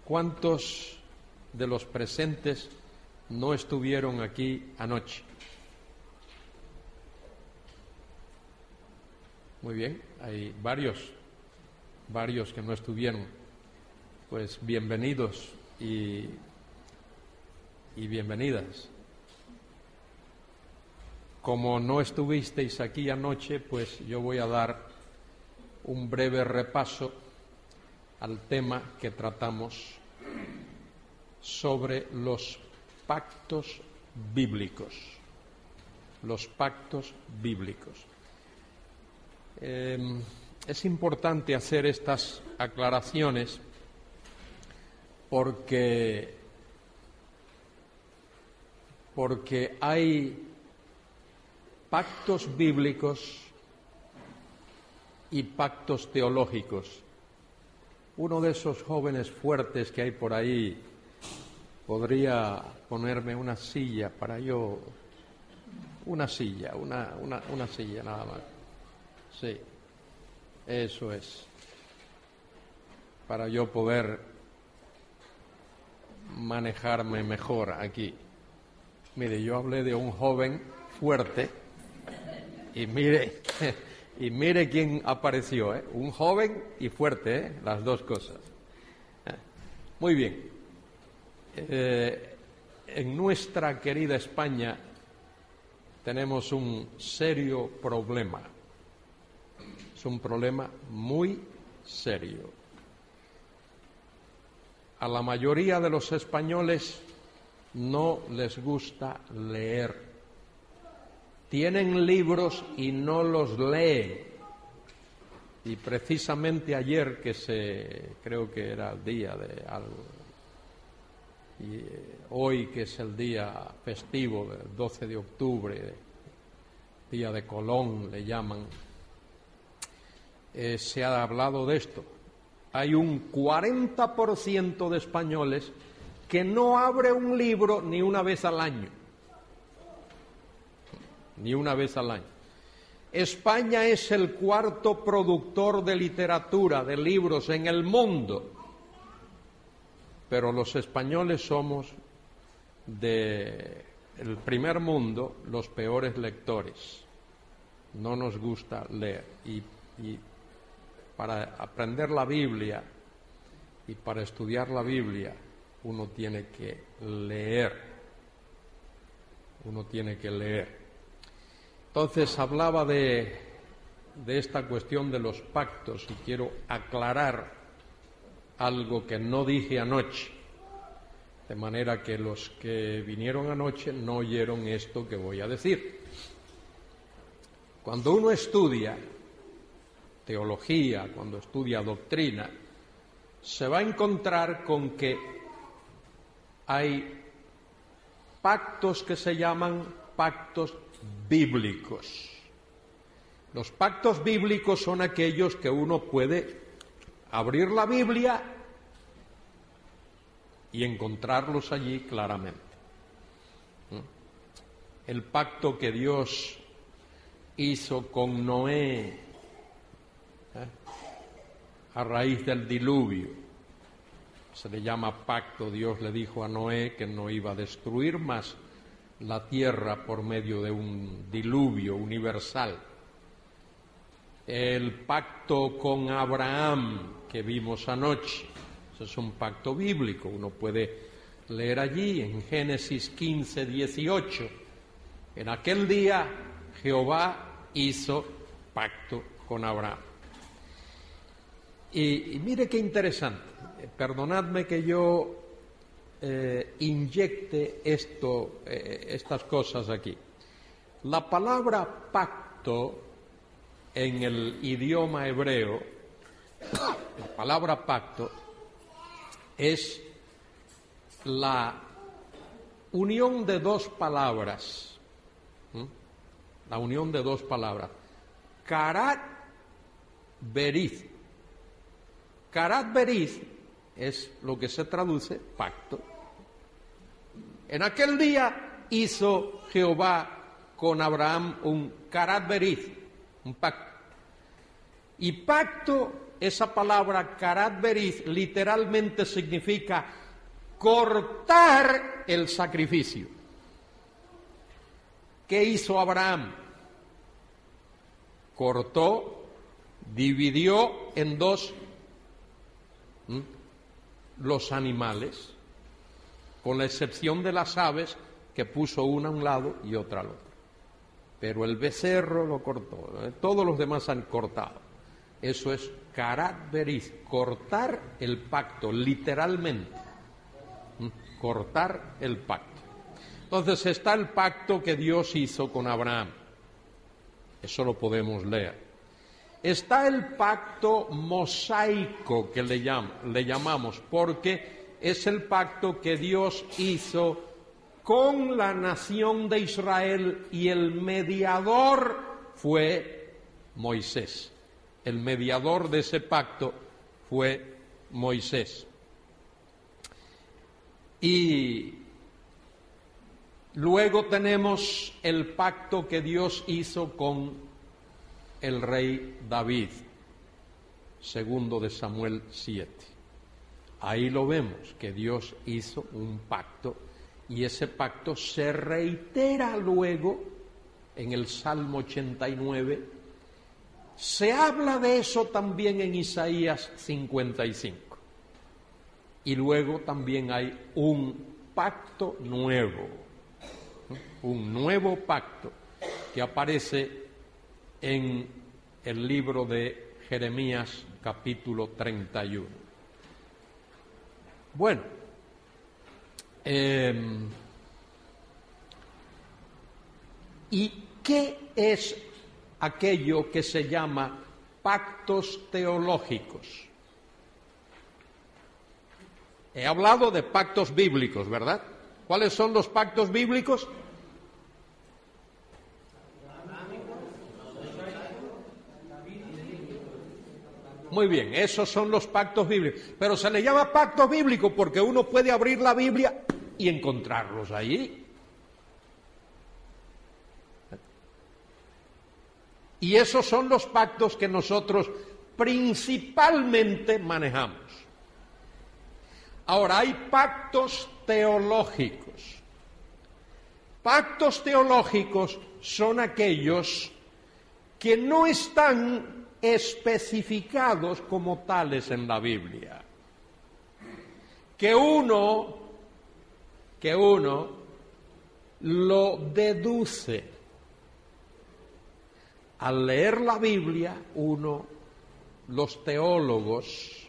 ¿Cuántos de los presentes no estuvieron aquí anoche? Muy bien, hay varios que no estuvieron. Pues bienvenidos y bienvenidas. Como no estuvisteis aquí anoche, pues yo voy a dar un breve repaso al tema que tratamos sobre los pactos bíblicos. Los pactos bíblicos. Es importante hacer estas aclaraciones porque hay pactos bíblicos y pactos teológicos. Uno de esos jóvenes fuertes que hay por ahí podría ponerme una silla para yo, una silla nada más. Sí, eso es, para yo poder manejarme mejor aquí. Mire, yo hablé de un joven fuerte y mire quién apareció, un joven y fuerte, las dos cosas. Muy bien, en nuestra querida España tenemos un serio problema. Es un problema muy serio. A la mayoría de los españoles no les gusta leer. Tienen libros y no los leen. Y precisamente ayer, creo que era el día de algo, y hoy que es el día festivo del 12 de octubre, día de Colón le llaman, se ha hablado de esto. Hay un 40% de españoles que no abre un libro ni una vez al año. Ni una vez al año. España es el cuarto productor de literatura, de libros en el mundo. Pero los españoles somos del primer mundo los peores lectores. No nos gusta leer. Y para aprender la Biblia y para estudiar la Biblia uno tiene que leer. Entonces hablaba de esta cuestión de los pactos y quiero aclarar algo que no dije anoche, de manera que los que vinieron anoche no oyeron esto que voy a decir. Cuando uno estudia teología, cuando estudia doctrina, se va a encontrar con que hay pactos que se llaman pactos bíblicos. Los pactos bíblicos son aquellos que uno puede abrir la Biblia y encontrarlos allí claramente. El pacto que Dios hizo con Noé a raíz del diluvio. Se le llama pacto. Dios le dijo a Noé que no iba a destruir más la tierra por medio de un diluvio universal. El pacto con Abraham que vimos anoche, ese es un pacto bíblico. Uno puede leer allí en Génesis 15, 18. En aquel día Jehová hizo pacto con Abraham. Y mire qué interesante, perdonadme que yo inyecte estas cosas aquí. La palabra pacto en el idioma hebreo, la palabra pacto es la unión de dos palabras, la unión de dos palabras, karat berith. Karat berith es lo que se traduce pacto. En aquel día hizo Jehová con Abraham un karat berith, un pacto. Y pacto esa palabra karat beriz literalmente significa cortar el sacrificio. ¿Qué hizo Abraham? Cortó, dividió en dos los animales, con la excepción de las aves, que puso una a un lado y otra al otro. Pero el becerro lo cortó, todos los demás han cortado. Eso es karat beriz, cortar el pacto, literalmente. Cortar el pacto. Entonces está el pacto que Dios hizo con Abraham. Eso lo podemos leer. Está el pacto mosaico que le llamamos, porque es el pacto que Dios hizo con la nación de Israel y el mediador fue Moisés. El mediador de ese pacto fue Moisés. Y luego tenemos el pacto que Dios hizo con el rey David, segundo de Samuel 7. Ahí lo vemos, que Dios hizo un pacto y ese pacto se reitera luego en el Salmo 89. Se habla de eso también en Isaías 55. Y luego también hay un pacto nuevo, un nuevo pacto que aparece en el libro de Jeremías capítulo 31. Bueno, ¿y qué es aquello que se llama pactos teológicos? He hablado de pactos bíblicos, ¿verdad? ¿Cuáles son los pactos bíblicos? Muy bien, esos son los pactos bíblicos. Pero se le llama pacto bíblico porque uno puede abrir la Biblia y encontrarlos ahí. Y esos son los pactos que nosotros principalmente manejamos. Ahora, hay pactos teológicos. Pactos teológicos son aquellos que no están especificados como tales en la Biblia. Que uno lo deduce. Al leer la Biblia, los teólogos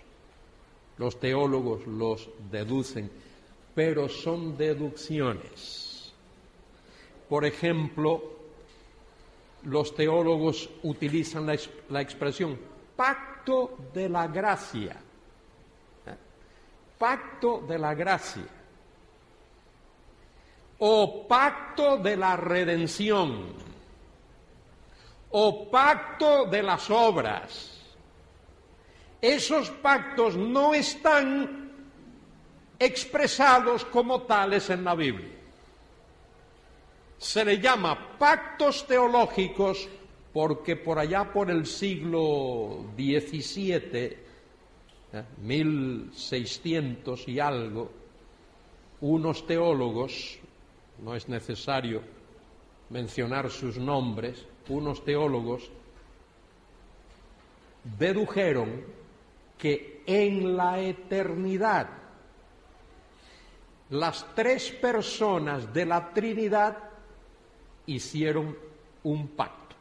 los deducen, pero son deducciones. Por ejemplo, los teólogos utilizan la expresión pacto de la gracia. Pacto de la gracia. O pacto de la redención. O pacto de las obras. Esos pactos no están expresados como tales en la Biblia. Se le llama pactos teológicos porque por allá por el siglo XVII, 1600 y algo, unos teólogos, no es necesario mencionar sus nombres, unos teólogos dedujeron que en la eternidad las tres personas de la Trinidad hicieron un pacto.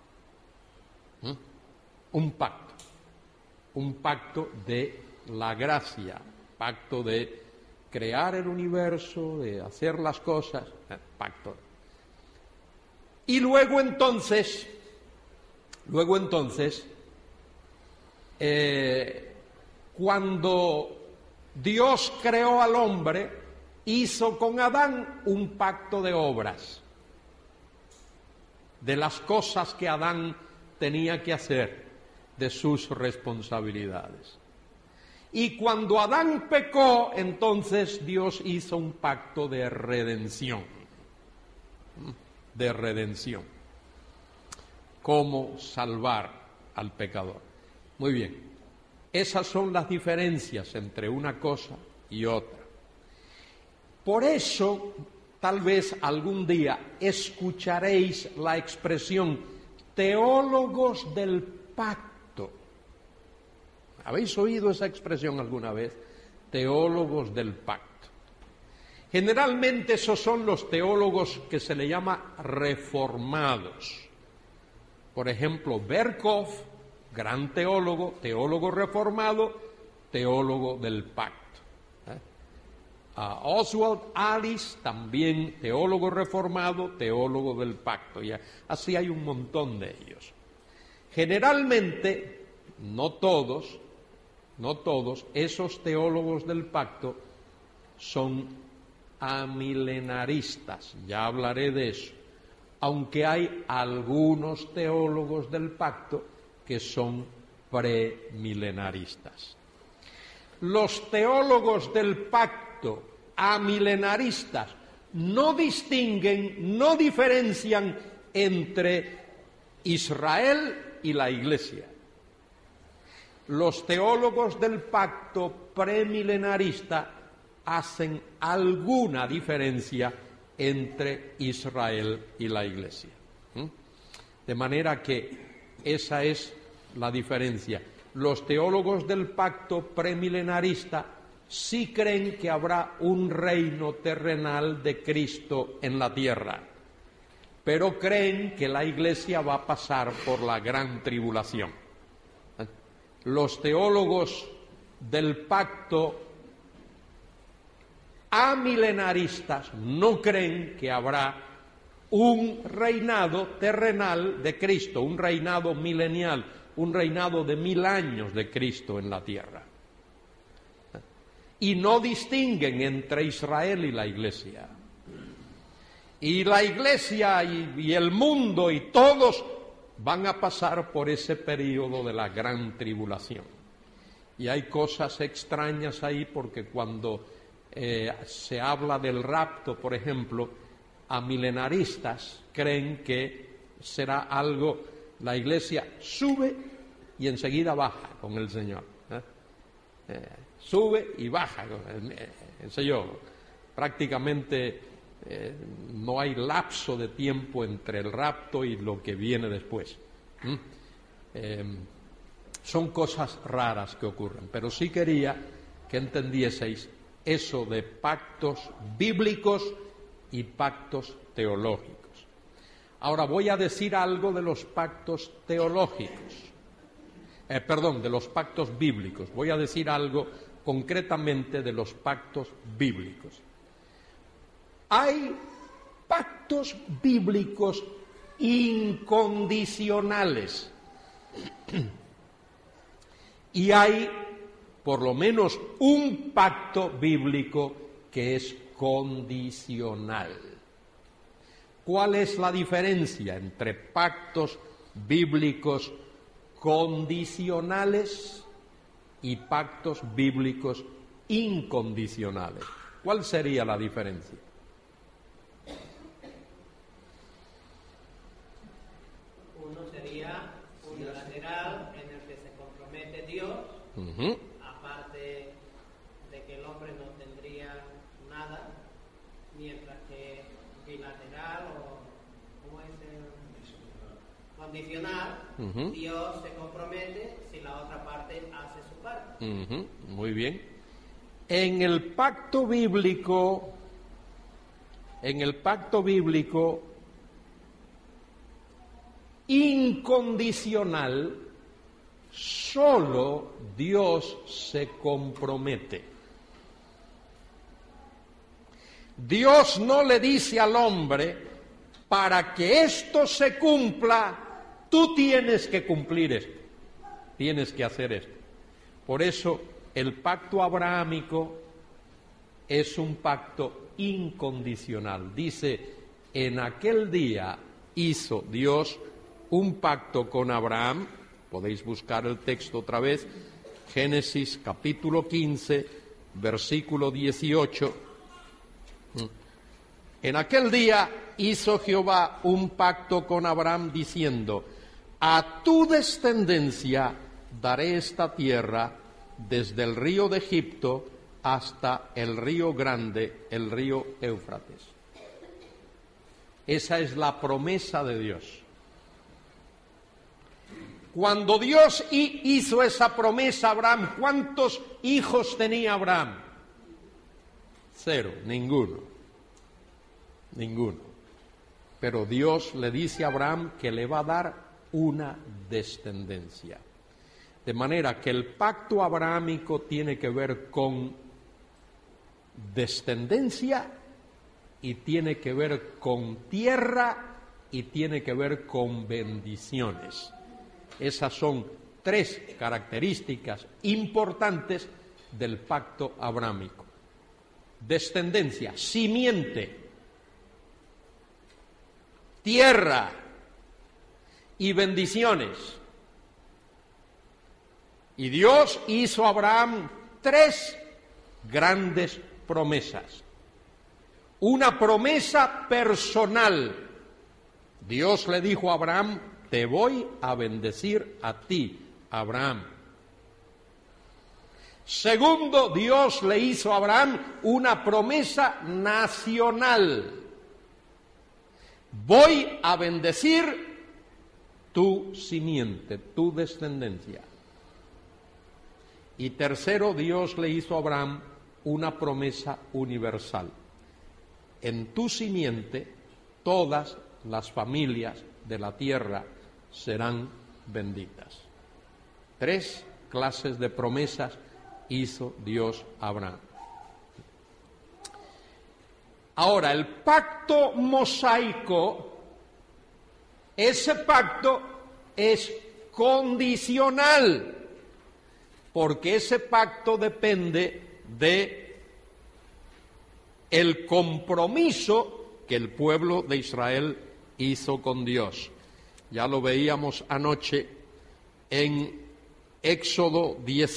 Un pacto de la gracia, pacto de crear el universo, de hacer las cosas, pacto. Y luego entonces, cuando Dios creó al hombre, hizo con Adán un pacto de obras, de las cosas que Adán tenía que hacer, de sus responsabilidades. Y cuando Adán pecó, entonces Dios hizo un pacto de redención. De redención. Cómo salvar al pecador. Muy bien. Esas son las diferencias entre una cosa y otra. Por eso, tal vez algún día escucharéis la expresión teólogos del pacto. ¿Habéis oído esa expresión alguna vez? Teólogos del pacto. Generalmente esos son los teólogos que se le llama reformados. Por ejemplo, Berkov, gran teólogo, teólogo reformado, teólogo del pacto. Oswald Alice, también teólogo reformado, teólogo del pacto. Y así hay un montón de ellos. Generalmente, no todos, esos teólogos del pacto son amilenaristas. Ya hablaré de eso. Aunque hay algunos teólogos del pacto que son premilenaristas. Los teólogos del pacto amilenaristas no distinguen, no diferencian entre Israel y la Iglesia. Los teólogos del pacto premilenarista hacen alguna diferencia entre Israel y la Iglesia. De manera que esa es la diferencia. Los teólogos del pacto premilenarista sí creen que habrá un reino terrenal de Cristo en la tierra, pero creen que la Iglesia va a pasar por la gran tribulación. Los teólogos del pacto amilenaristas no creen que habrá un reinado terrenal de Cristo, un reinado milenial, un reinado de 1000 años de Cristo en la tierra. Y no distinguen entre Israel y la Iglesia. Y la Iglesia y el mundo y todos van a pasar por ese periodo de la gran tribulación. Y hay cosas extrañas ahí porque cuando se habla del rapto, por ejemplo, amilenaristas creen que será algo, la Iglesia sube y enseguida baja con el Señor. Sube y baja, prácticamente no hay lapso de tiempo entre el rapto y lo que viene después. Son cosas raras que ocurren, pero sí quería que entendieseis eso de pactos bíblicos y pactos teológicos. Ahora voy a decir algo de los pactos teológicos. De los pactos bíblicos. Voy a decir algo concretamente de los pactos bíblicos. Hay pactos bíblicos incondicionales y hay por lo menos un pacto bíblico que es condicional. ¿Cuál es la diferencia entre pactos bíblicos condicionales y pactos bíblicos incondicionales? ¿Cuál sería la diferencia? Uno sería unilateral, en el que se compromete Dios, aparte de que el hombre no tendría nada, mientras que bilateral o ¿cómo es condicional, Dios se compromete si la otra parte hace su parte. Muy bien. En el pacto bíblico incondicional, solo Dios se compromete. Dios no le dice al hombre, para que esto se cumpla, tú tienes que cumplir esto, tienes que hacer esto. Por eso el pacto abrahámico es un pacto incondicional. Dice, en aquel día hizo Dios un pacto con Abraham. Podéis buscar el texto otra vez, Génesis capítulo 15, versículo 18. En aquel día hizo Jehová un pacto con Abraham diciendo, a tu descendencia daré esta tierra desde el río de Egipto hasta el río grande, el río Éufrates. Esa es la promesa de Dios. Cuando Dios hizo esa promesa a Abraham, ¿cuántos hijos tenía Abraham? 0, ninguno. Pero Dios le dice a Abraham que le va a dar una descendencia. De manera que el pacto abrahámico tiene que ver con descendencia y tiene que ver con tierra y tiene que ver con bendiciones. Esas son 3 características importantes del pacto abrahámico. Descendencia, simiente, tierra y bendiciones. Y Dios hizo a Abraham 3 grandes promesas. Una promesa personal. Dios le dijo a Abraham: te voy a bendecir a ti, Abraham. Segundo, Dios le hizo a Abraham una promesa nacional. Voy a bendecir tu simiente, tu descendencia. Y tercero, Dios le hizo a Abraham una promesa universal. En tu simiente todas las familias de la tierra serán benditas. 3 clases de promesas hizo Dios a Abraham. Ahora, el pacto mosaico, ese pacto es condicional, porque ese pacto depende de el compromiso que el pueblo de Israel hizo con Dios. Ya lo veíamos anoche en Éxodo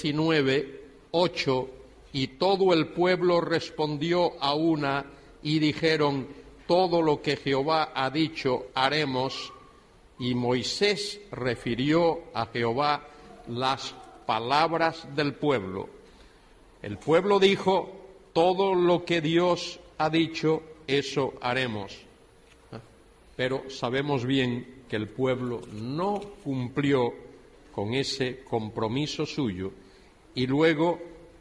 19:8, y todo el pueblo respondió a una y dijeron: todo lo que Jehová ha dicho haremos. Y Moisés refirió a Jehová las palabras del pueblo. El pueblo dijo: todo lo que Dios ha dicho, eso haremos. Pero sabemos bien que el pueblo no cumplió con ese compromiso suyo. Y luego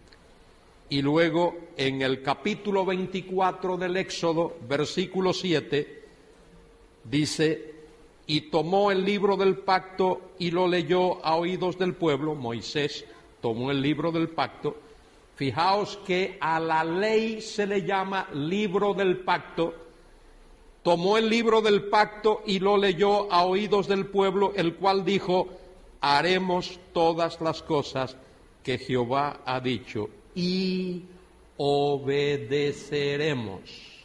en el capítulo 24 del Éxodo, versículo 7, dice: y tomó el libro del pacto y lo leyó a oídos del pueblo. Moisés tomó el libro del pacto. Fijaos que a la ley se le llama libro del pacto. Tomó el libro del pacto y lo leyó a oídos del pueblo, el cual dijo: haremos todas las cosas que Jehová ha dicho y obedeceremos.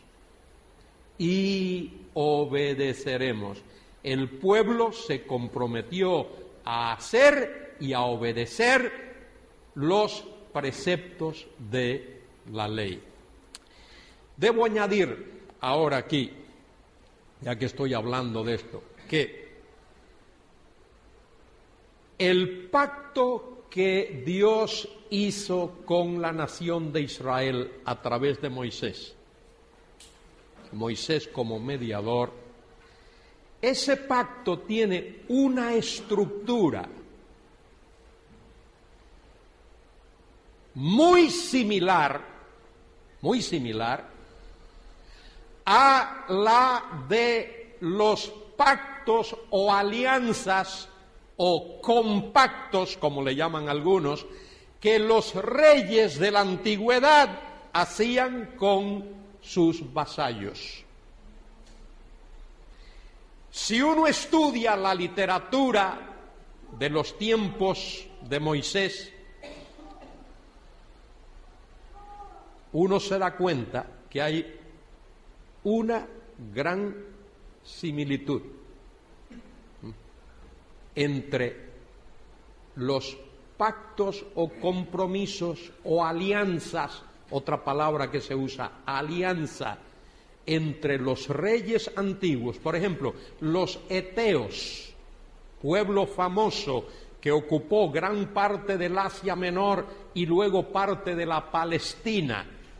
Y obedeceremos. El pueblo se comprometió a hacer y a obedecer los preceptos de la ley. Debo añadir ahora aquí, ya que estoy hablando de esto, que el pacto que Dios hizo con la nación de Israel a través de Moisés como mediador, ese pacto tiene una estructura muy similar a la de los pactos o alianzas o compactos, como le llaman algunos, que los reyes de la antigüedad hacían con sus vasallos. Si uno estudia la literatura de los tiempos de Moisés, uno se da cuenta que hay una gran similitud entre los pactos o compromisos o alianzas, otra palabra que se usa, alianza, entre los reyes antiguos. Por ejemplo, los eteos, pueblo famoso que ocupó gran parte del Asia Menor y luego parte de la Palestina.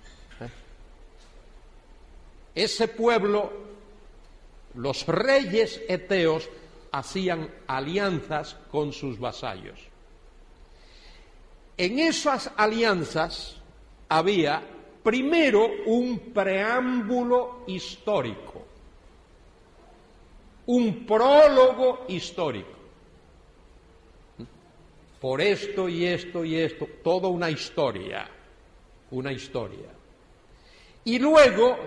Ese pueblo, los reyes eteos, hacían alianzas con sus vasallos. En esas alianzas había primero un preámbulo histórico, un prólogo histórico. Por esto y esto y esto, toda una historia. Y luego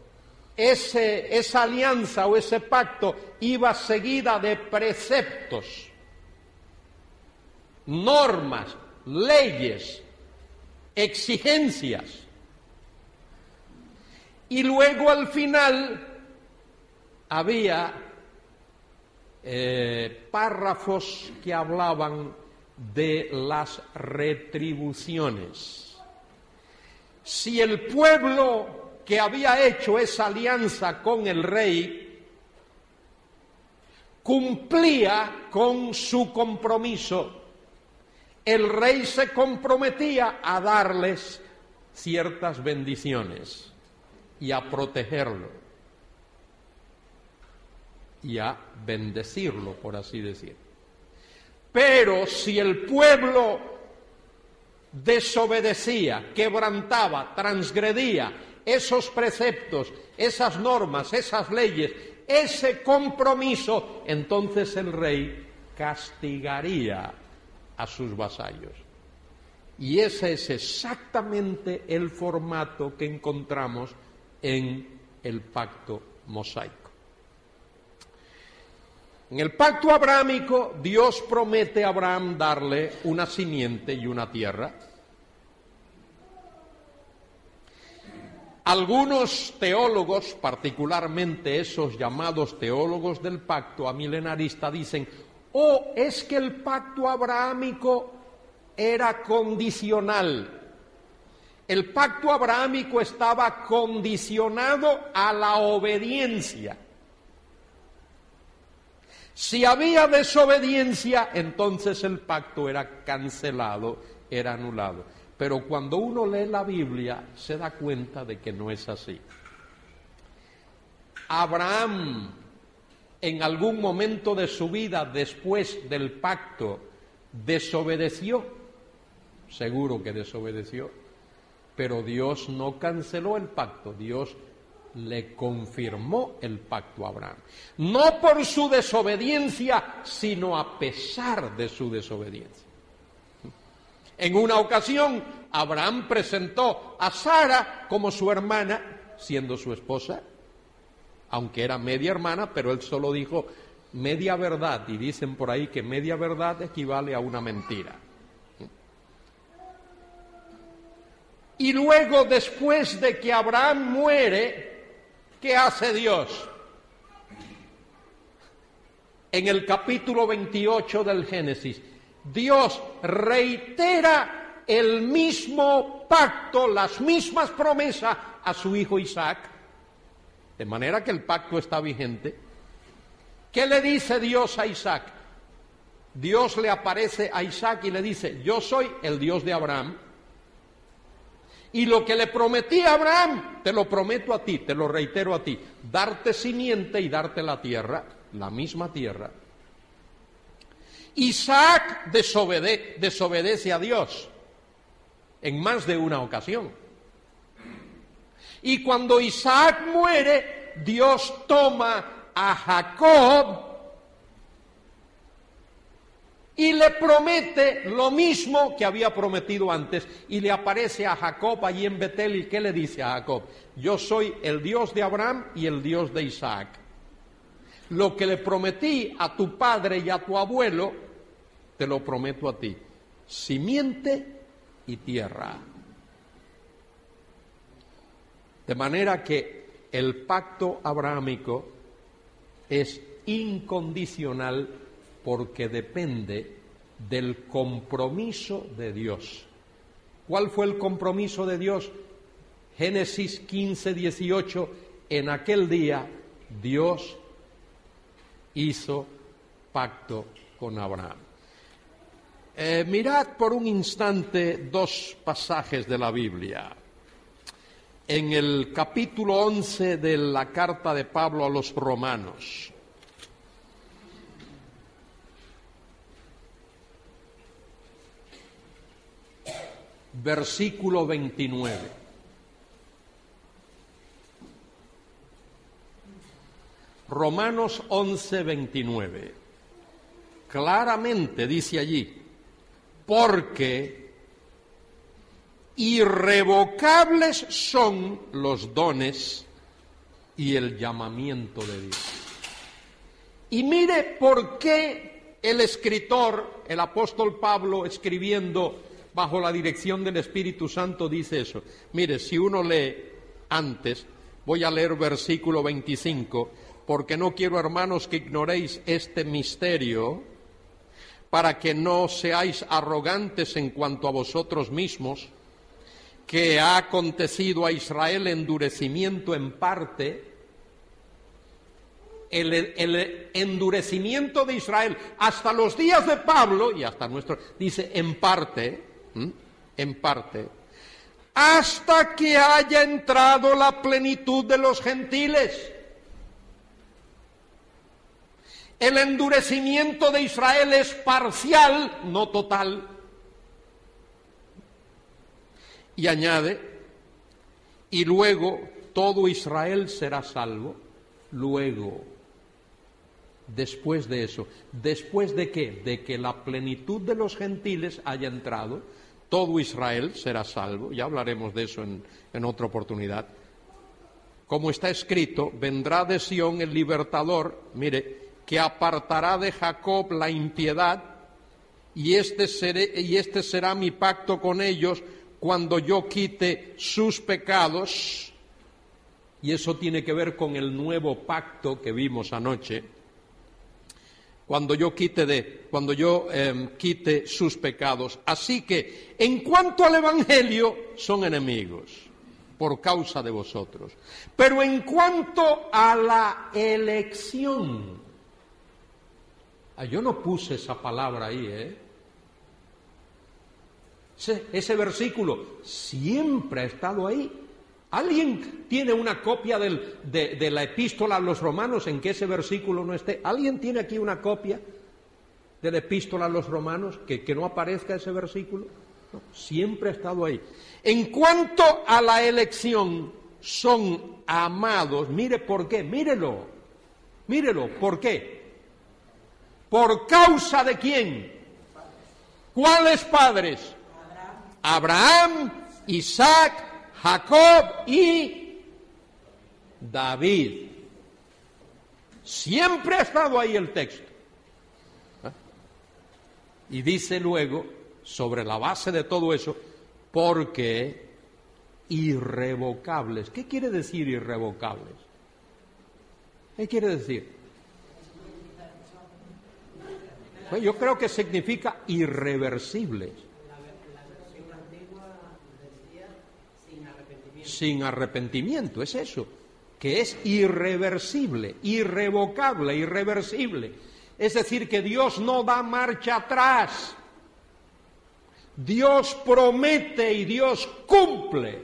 esa alianza o ese pacto iba seguida de preceptos, normas, leyes, exigencias. Y luego al final había párrafos que hablaban de las retribuciones. Si el pueblo que había hecho esa alianza con el rey cumplía con su compromiso, el rey se comprometía a darles ciertas bendiciones y a protegerlo y a bendecirlo, por así decir. Pero si el pueblo desobedecía, quebrantaba, transgredía esos preceptos, esas normas, esas leyes, ese compromiso, entonces el rey castigaría a sus vasallos. Y ese es exactamente el formato que encontramos en el pacto mosaico. En el pacto abrahámico, Dios promete a Abraham darle una simiente y una tierra. Algunos teólogos, particularmente esos llamados teólogos del pacto amilenarista, dicen: es que el pacto abrahámico era condicional. El pacto abrahámico estaba condicionado a la obediencia. Si había desobediencia, entonces el pacto era cancelado, era anulado. Pero cuando uno lee la Biblia, se da cuenta de que no es así. Abraham, en algún momento de su vida, después del pacto, desobedeció. Seguro que desobedeció. Pero Dios no canceló el pacto, Dios le confirmó el pacto a Abraham. No por su desobediencia, sino a pesar de su desobediencia. En una ocasión, Abraham presentó a Sara como su hermana, siendo su esposa, aunque era media hermana, pero él solo dijo media verdad, y dicen por ahí que media verdad equivale a una mentira. Y luego, después de que Abraham muere, ¿qué hace Dios? En el capítulo 28 del Génesis, Dios reitera el mismo pacto, las mismas promesas a su hijo Isaac, de manera que el pacto está vigente. ¿Qué le dice Dios a Isaac? Dios le aparece a Isaac y le dice: yo soy el Dios de Abraham, y lo que le prometí a Abraham, te lo prometo a ti, te lo reitero a ti, darte simiente y darte la tierra, la misma tierra. Isaac desobedece a Dios en más de una ocasión. Y cuando Isaac muere, Dios toma a Jacob y le promete lo mismo que había prometido antes. Y le aparece a Jacob allí en Betel, y ¿qué le dice a Jacob? Yo soy el Dios de Abraham y el Dios de Isaac. Lo que le prometí a tu padre y a tu abuelo, te lo prometo a ti: simiente y tierra. De manera que el pacto abrahámico es incondicional porque depende del compromiso de Dios. ¿Cuál fue el compromiso de Dios? Génesis 15, 18, en aquel día Dios hizo pacto con Abraham. Mirad por un instante dos pasajes de la Biblia. En el capítulo 11 de la carta de Pablo a los Romanos. Versículo 29. Romanos 11, 29. Claramente dice allí, porque irrevocables son los dones y el llamamiento de Dios. Y mire por qué el escritor, el apóstol Pablo, escribiendo bajo la dirección del Espíritu Santo, dice eso. Mire, si uno lee antes, voy a leer versículo 25, porque no quiero, hermanos, que ignoréis este misterio, para que no seáis arrogantes en cuanto a vosotros mismos, que ha acontecido a Israel endurecimiento en parte. El endurecimiento de Israel hasta los días de Pablo y hasta nuestro, dice en parte, hasta que haya entrado la plenitud de los gentiles. El endurecimiento de Israel es parcial, no total. Y añade, y luego todo Israel será salvo. Luego, después de eso, ¿después de qué? De que la plenitud de los gentiles haya entrado, todo Israel será salvo. Ya hablaremos de eso en otra oportunidad. Como está escrito, vendrá de Sión el libertador, mire, que apartará de Jacob la impiedad, y este será mi pacto con ellos cuando yo quite sus pecados. Y eso tiene que ver con el nuevo pacto que vimos anoche. Cuando yo quite sus pecados. Así que, en cuanto al Evangelio, son enemigos por causa de vosotros. Pero en cuanto a la elección, yo no puse esa palabra ahí, Ese versículo siempre ha estado ahí. ¿Alguien tiene una copia de la epístola a los romanos en que ese versículo no esté? ¿Alguien tiene aquí una copia de la epístola a los romanos que no aparezca ese versículo? No, siempre ha estado ahí. En cuanto a la elección, son amados. Mire por qué, mírelo, ¿por qué? ¿Por causa de quién? ¿Cuáles padres? Abraham, Isaac, Jacob y David. Siempre ha estado ahí el texto. Y dice luego, sobre la base de todo eso, porque irrevocables. ¿Qué quiere decir irrevocables? ¿Qué quiere decir? Pues yo creo que significa irreversibles. La versión antigua decía sin arrepentimiento. Sin arrepentimiento, es eso, que es irreversible, irrevocable, irreversible. Es decir, que Dios no da marcha atrás. Dios promete y Dios cumple.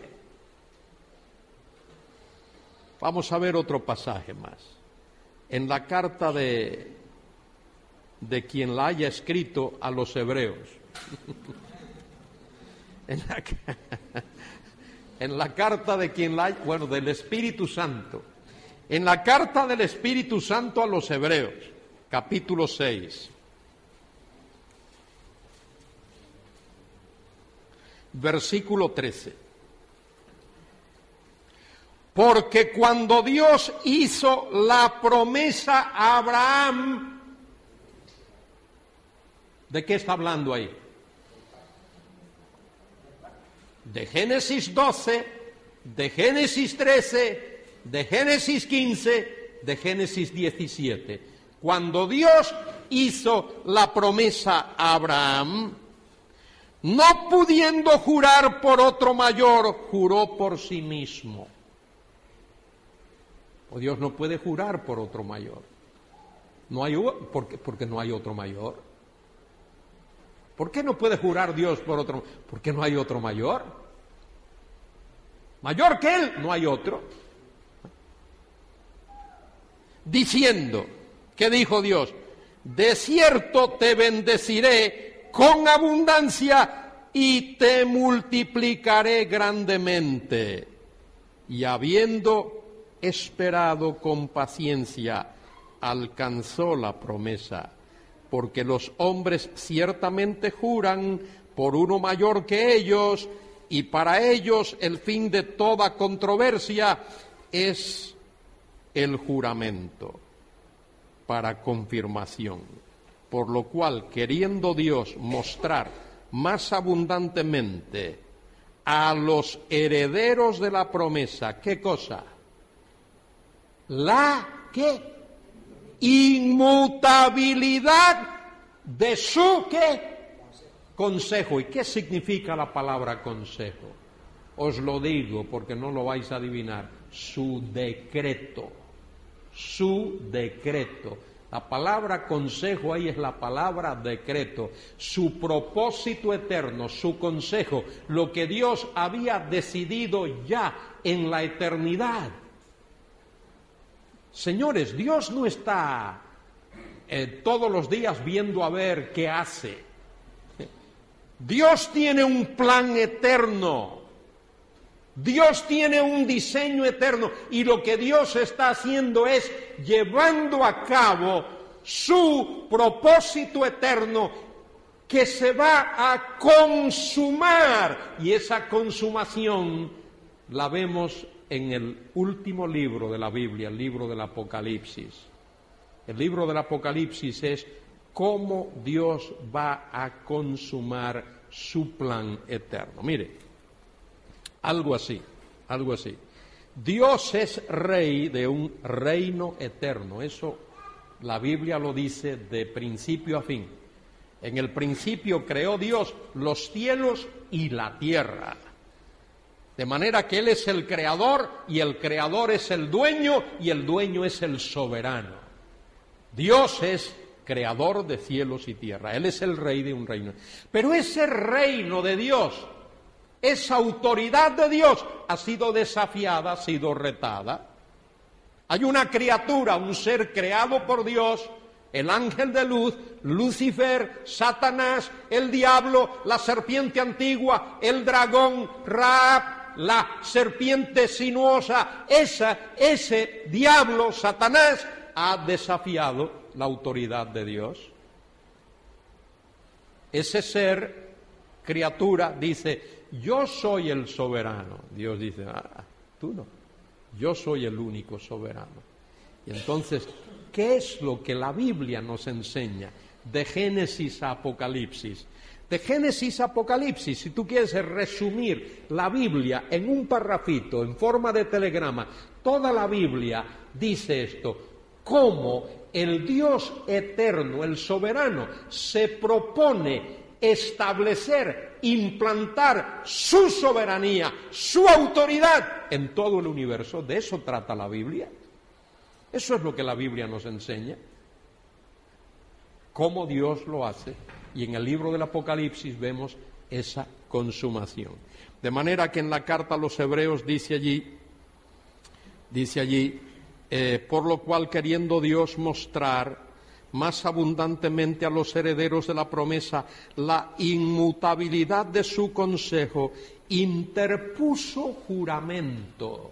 Vamos a ver otro pasaje más. En la carta de quien la haya escrito a los hebreos. En la carta de quien la haya, del Espíritu Santo. En la carta del Espíritu Santo a los hebreos, capítulo 6. Versículo 13. Porque cuando Dios hizo la promesa a Abraham, ¿de qué está hablando ahí? De Génesis 12, de Génesis 13, de Génesis 15, de Génesis 17. Cuando Dios hizo la promesa a Abraham, no pudiendo jurar por otro mayor, juró por sí mismo. O Dios no puede jurar por otro mayor. No hay, porque no hay otro mayor. ¿Por qué no puede jurar Dios por otro? Porque no hay otro mayor. Mayor que Él, no hay otro. Diciendo, ¿qué dijo Dios? De cierto te bendeciré con abundancia y te multiplicaré grandemente. Y habiendo esperado con paciencia, alcanzó la promesa. Porque los hombres ciertamente juran por uno mayor que ellos, y para ellos el fin de toda controversia es el juramento para confirmación. Por lo cual, queriendo Dios mostrar más abundantemente a los herederos de la promesa, ¿qué cosa? ¿Qué? Inmutabilidad de su ¿qué? Consejo. ¿Y qué significa la palabra consejo? Os lo digo porque no lo vais a adivinar. Su decreto. Su decreto. La palabra consejo ahí es la palabra decreto. Su propósito eterno, su consejo, lo que Dios había decidido ya en la eternidad. Señores, Dios no está todos los días viendo a ver qué hace. Dios tiene un plan eterno. Dios tiene un diseño eterno. Y lo que Dios está haciendo es llevando a cabo su propósito eterno que se va a consumar. Y esa consumación la vemos en el último libro de la Biblia, el libro del Apocalipsis. El libro del Apocalipsis es cómo Dios va a consumar su plan eterno. Mire, algo así. Dios es rey de un reino eterno. Eso la Biblia lo dice de principio a fin. En el principio creó Dios los cielos y la tierra. De manera que Él es el creador y el creador es el dueño y el dueño es el soberano. Dios es creador de cielos y tierra. Él es el rey de un reino. Pero ese reino de Dios, esa autoridad de Dios ha sido desafiada, ha sido retada. Hay una criatura, un ser creado por Dios, el ángel de luz, Lucifer, Satanás, el diablo, la serpiente antigua, el dragón, Raab, la serpiente sinuosa. Ese diablo, Satanás, ha desafiado la autoridad de Dios. Ese ser, criatura, dice, yo soy el soberano. Dios dice, tú no, yo soy el único soberano. Y entonces, ¿qué es lo que la Biblia nos enseña? De Génesis a Apocalipsis. De Génesis a Apocalipsis, si tú quieres resumir la Biblia en un parrafito, en forma de telegrama, toda la Biblia dice esto: cómo el Dios eterno, el soberano, se propone establecer, implantar su soberanía, su autoridad en todo el universo. De eso trata la Biblia. Eso es lo que la Biblia nos enseña. Cómo Dios lo hace. Y en el libro del Apocalipsis vemos esa consumación. De manera que en la carta a los Hebreos dice allí, por lo cual queriendo Dios mostrar más abundantemente a los herederos de la promesa la inmutabilidad de su consejo, interpuso juramento,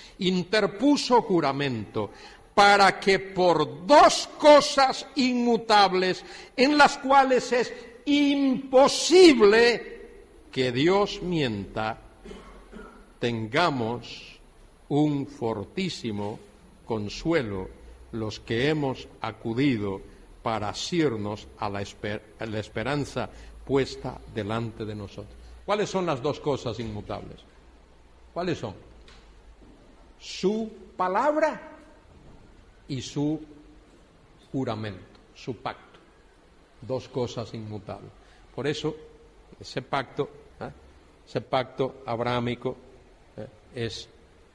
para que por dos cosas inmutables, en las cuales es imposible que Dios mienta, tengamos un fortísimo consuelo los que hemos acudido para asirnos a la esperanza puesta delante de nosotros. ¿Cuáles son las dos cosas inmutables? ¿Cuáles son? Su palabra y su juramento, su pacto. Dos cosas inmutables. Por eso, ese pacto abrahámico es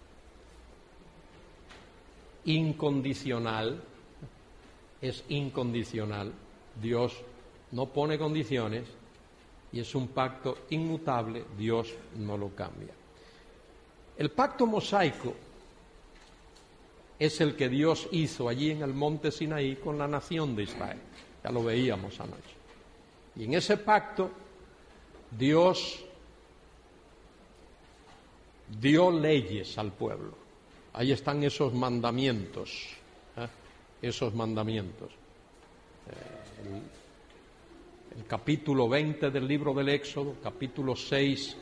incondicional, Dios no pone condiciones, y es un pacto inmutable, Dios no lo cambia. El pacto mosaico es el que Dios hizo allí en el monte Sinaí con la nación de Israel. Ya lo veíamos anoche. Y en ese pacto Dios dio leyes al pueblo. Ahí están esos mandamientos, esos mandamientos. El capítulo 20 del libro del Éxodo, capítulo 6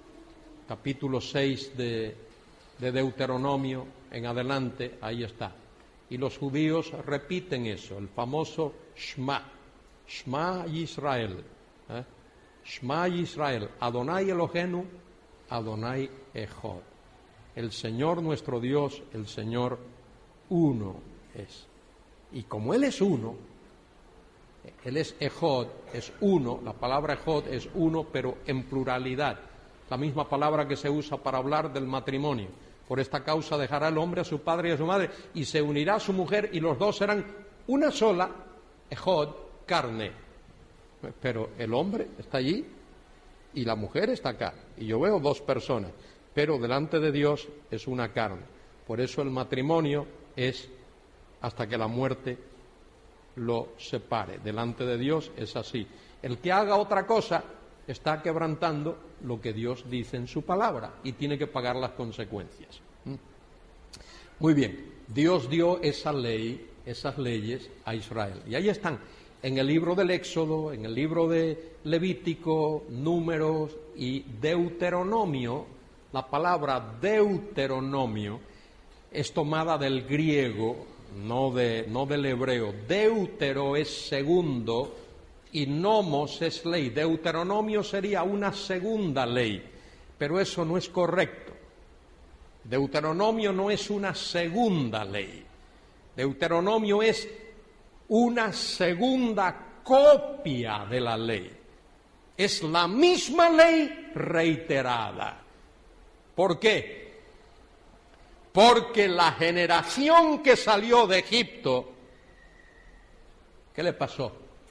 de Deuteronomio en adelante, ahí está. Y los judíos repiten eso, el famoso Shema Yisrael, Shema Yisrael, Adonai Eloheinu, Adonai Echad. El Señor nuestro Dios, el Señor uno es. Y como Él es uno, Él es Echad, es uno, la palabra Echad es uno, pero en pluralidad. La misma palabra que se usa para hablar del matrimonio. Por esta causa dejará el hombre a su padre y a su madre y se unirá a su mujer y los dos serán una sola, Echad, carne. Pero el hombre está allí y la mujer está acá. Y yo veo dos personas, pero delante de Dios es una carne. Por eso el matrimonio es hasta que la muerte lo separe. Delante de Dios es así. El que haga otra cosa está quebrantando lo que Dios dice en su palabra y tiene que pagar las consecuencias. Muy bien, Dios dio esa ley, esas leyes a Israel. Y ahí están, en el libro del Éxodo, en el libro de Levítico, Números y Deuteronomio. La palabra Deuteronomio es tomada del griego, no del hebreo. Deutero es segundo y nomos es ley. Deuteronomio sería una segunda ley, pero eso no es correcto. Deuteronomio no es una segunda ley. Deuteronomio es una segunda copia de la ley. Es la misma ley reiterada. ¿Por qué? Porque la generación que salió de Egipto, ¿qué le pasó?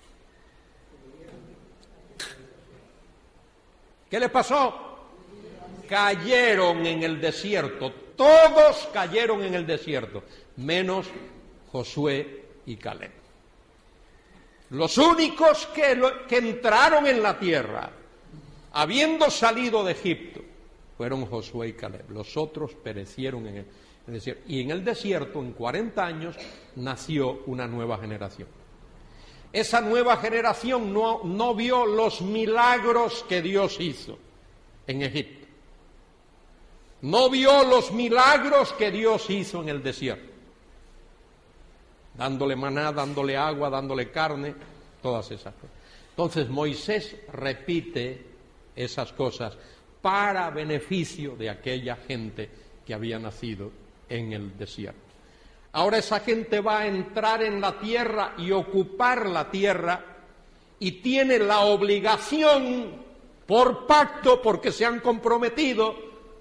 ¿Qué le pasó? Cayeron en el desierto. Todos cayeron en el desierto, menos Josué y Caleb. Los únicos que entraron en la tierra, habiendo salido de Egipto, fueron Josué y Caleb. Los otros perecieron en el desierto. Y en el desierto, en 40 años, nació una nueva generación. Esa nueva generación no vio los milagros que Dios hizo en Egipto. No vio los milagros que Dios hizo en el desierto. Dándole maná, dándole agua, dándole carne, todas esas cosas. Entonces Moisés repite esas cosas para beneficio de aquella gente que había nacido en el desierto. Ahora esa gente va a entrar en la tierra y ocupar la tierra y tiene la obligación por pacto, porque se han comprometido.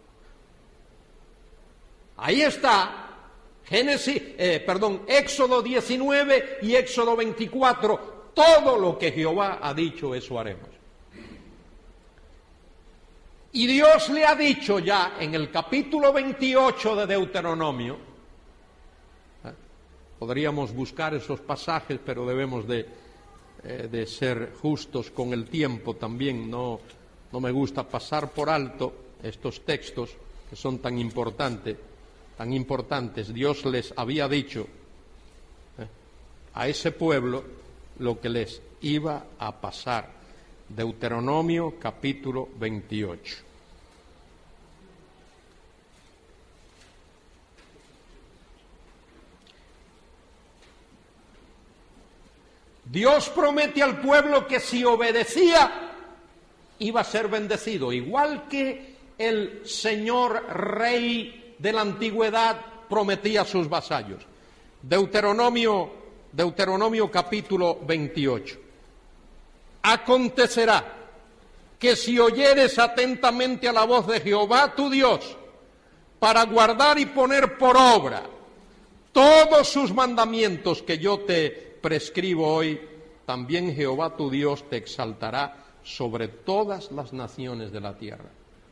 Ahí está Éxodo 19 y Éxodo 24. Todo lo que Jehová ha dicho, eso haremos. Y Dios le ha dicho ya en el capítulo 28 de Deuteronomio, podríamos buscar esos pasajes, pero debemos de ser justos con el tiempo también. No me gusta pasar por alto estos textos que son tan importantes. Dios les había dicho a ese pueblo lo que les iba a pasar. Deuteronomio capítulo 28. Dios promete al pueblo que si obedecía iba a ser bendecido, igual que el señor rey de la antigüedad prometía a sus vasallos. Deuteronomio capítulo 28. Acontecerá que si oyeres atentamente a la voz de Jehová tu Dios, para guardar y poner por obra todos sus mandamientos que yo te prescribo hoy, también Jehová tu Dios te exaltará sobre todas las naciones de la tierra.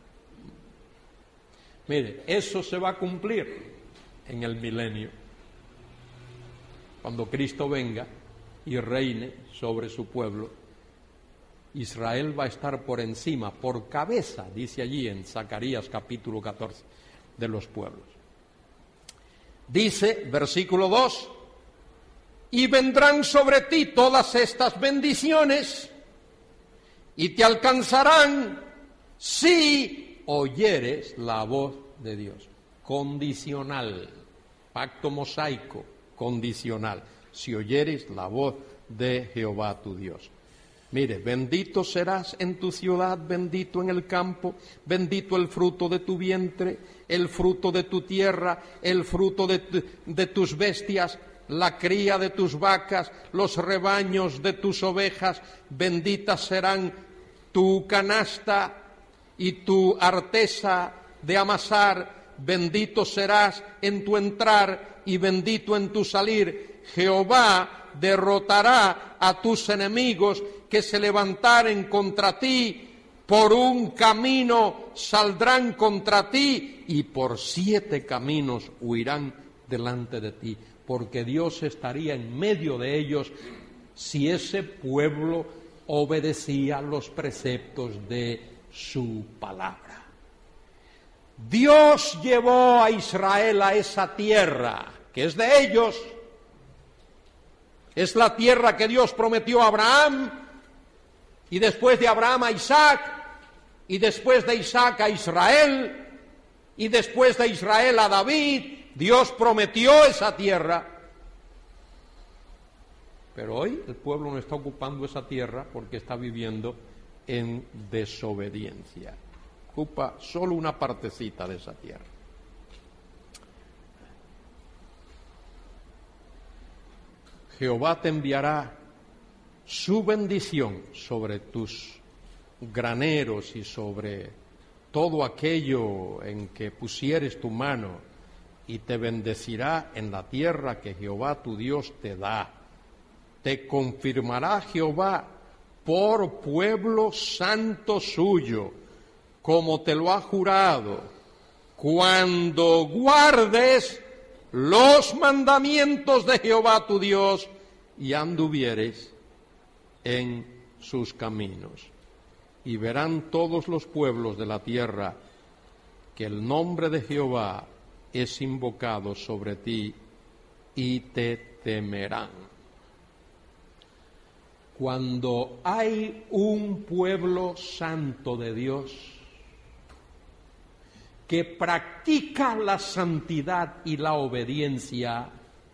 Mire, eso se va a cumplir en el milenio, cuando Cristo venga y reine sobre su pueblo. Israel va a estar por encima, por cabeza, dice allí en Zacarías capítulo 14, de los pueblos. Dice, versículo 2, y vendrán sobre ti todas estas bendiciones y te alcanzarán si oyeres la voz de Dios. Condicional, pacto mosaico, condicional. Si oyeres la voz de Jehová tu Dios. Mire, bendito serás en tu ciudad, bendito en el campo, bendito el fruto de tu vientre, el fruto de tu tierra, el fruto de tus bestias, la cría de tus vacas, los rebaños de tus ovejas, benditas serán tu canasta y tu artesa de amasar, bendito serás en tu entrar y bendito en tu salir. Jehová derrotará a tus enemigos que se levantaren contra ti, por un camino saldrán contra ti y por 7 caminos huirán delante de ti, porque Dios estaría en medio de ellos si ese pueblo obedecía los preceptos de su palabra. Dios llevó a Israel a esa tierra que es de ellos. Es la tierra que Dios prometió a Abraham, y después de Abraham a Isaac, y después de Isaac a Israel, y después de Israel a David. Dios prometió esa tierra. Pero hoy el pueblo no está ocupando esa tierra porque está viviendo en desobediencia. Ocupa solo una partecita de esa tierra. Jehová te enviará su bendición sobre tus graneros y sobre todo aquello en que pusieres tu mano, y te bendecirá en la tierra que Jehová tu Dios te da. Te confirmará Jehová por pueblo santo suyo, como te lo ha jurado, cuando guardes los mandamientos de Jehová tu Dios y anduvieres en sus caminos. Y verán todos los pueblos de la tierra que el nombre de Jehová es invocado sobre ti y te temerán. Cuando hay un pueblo santo de Dios que practica la santidad y la obediencia,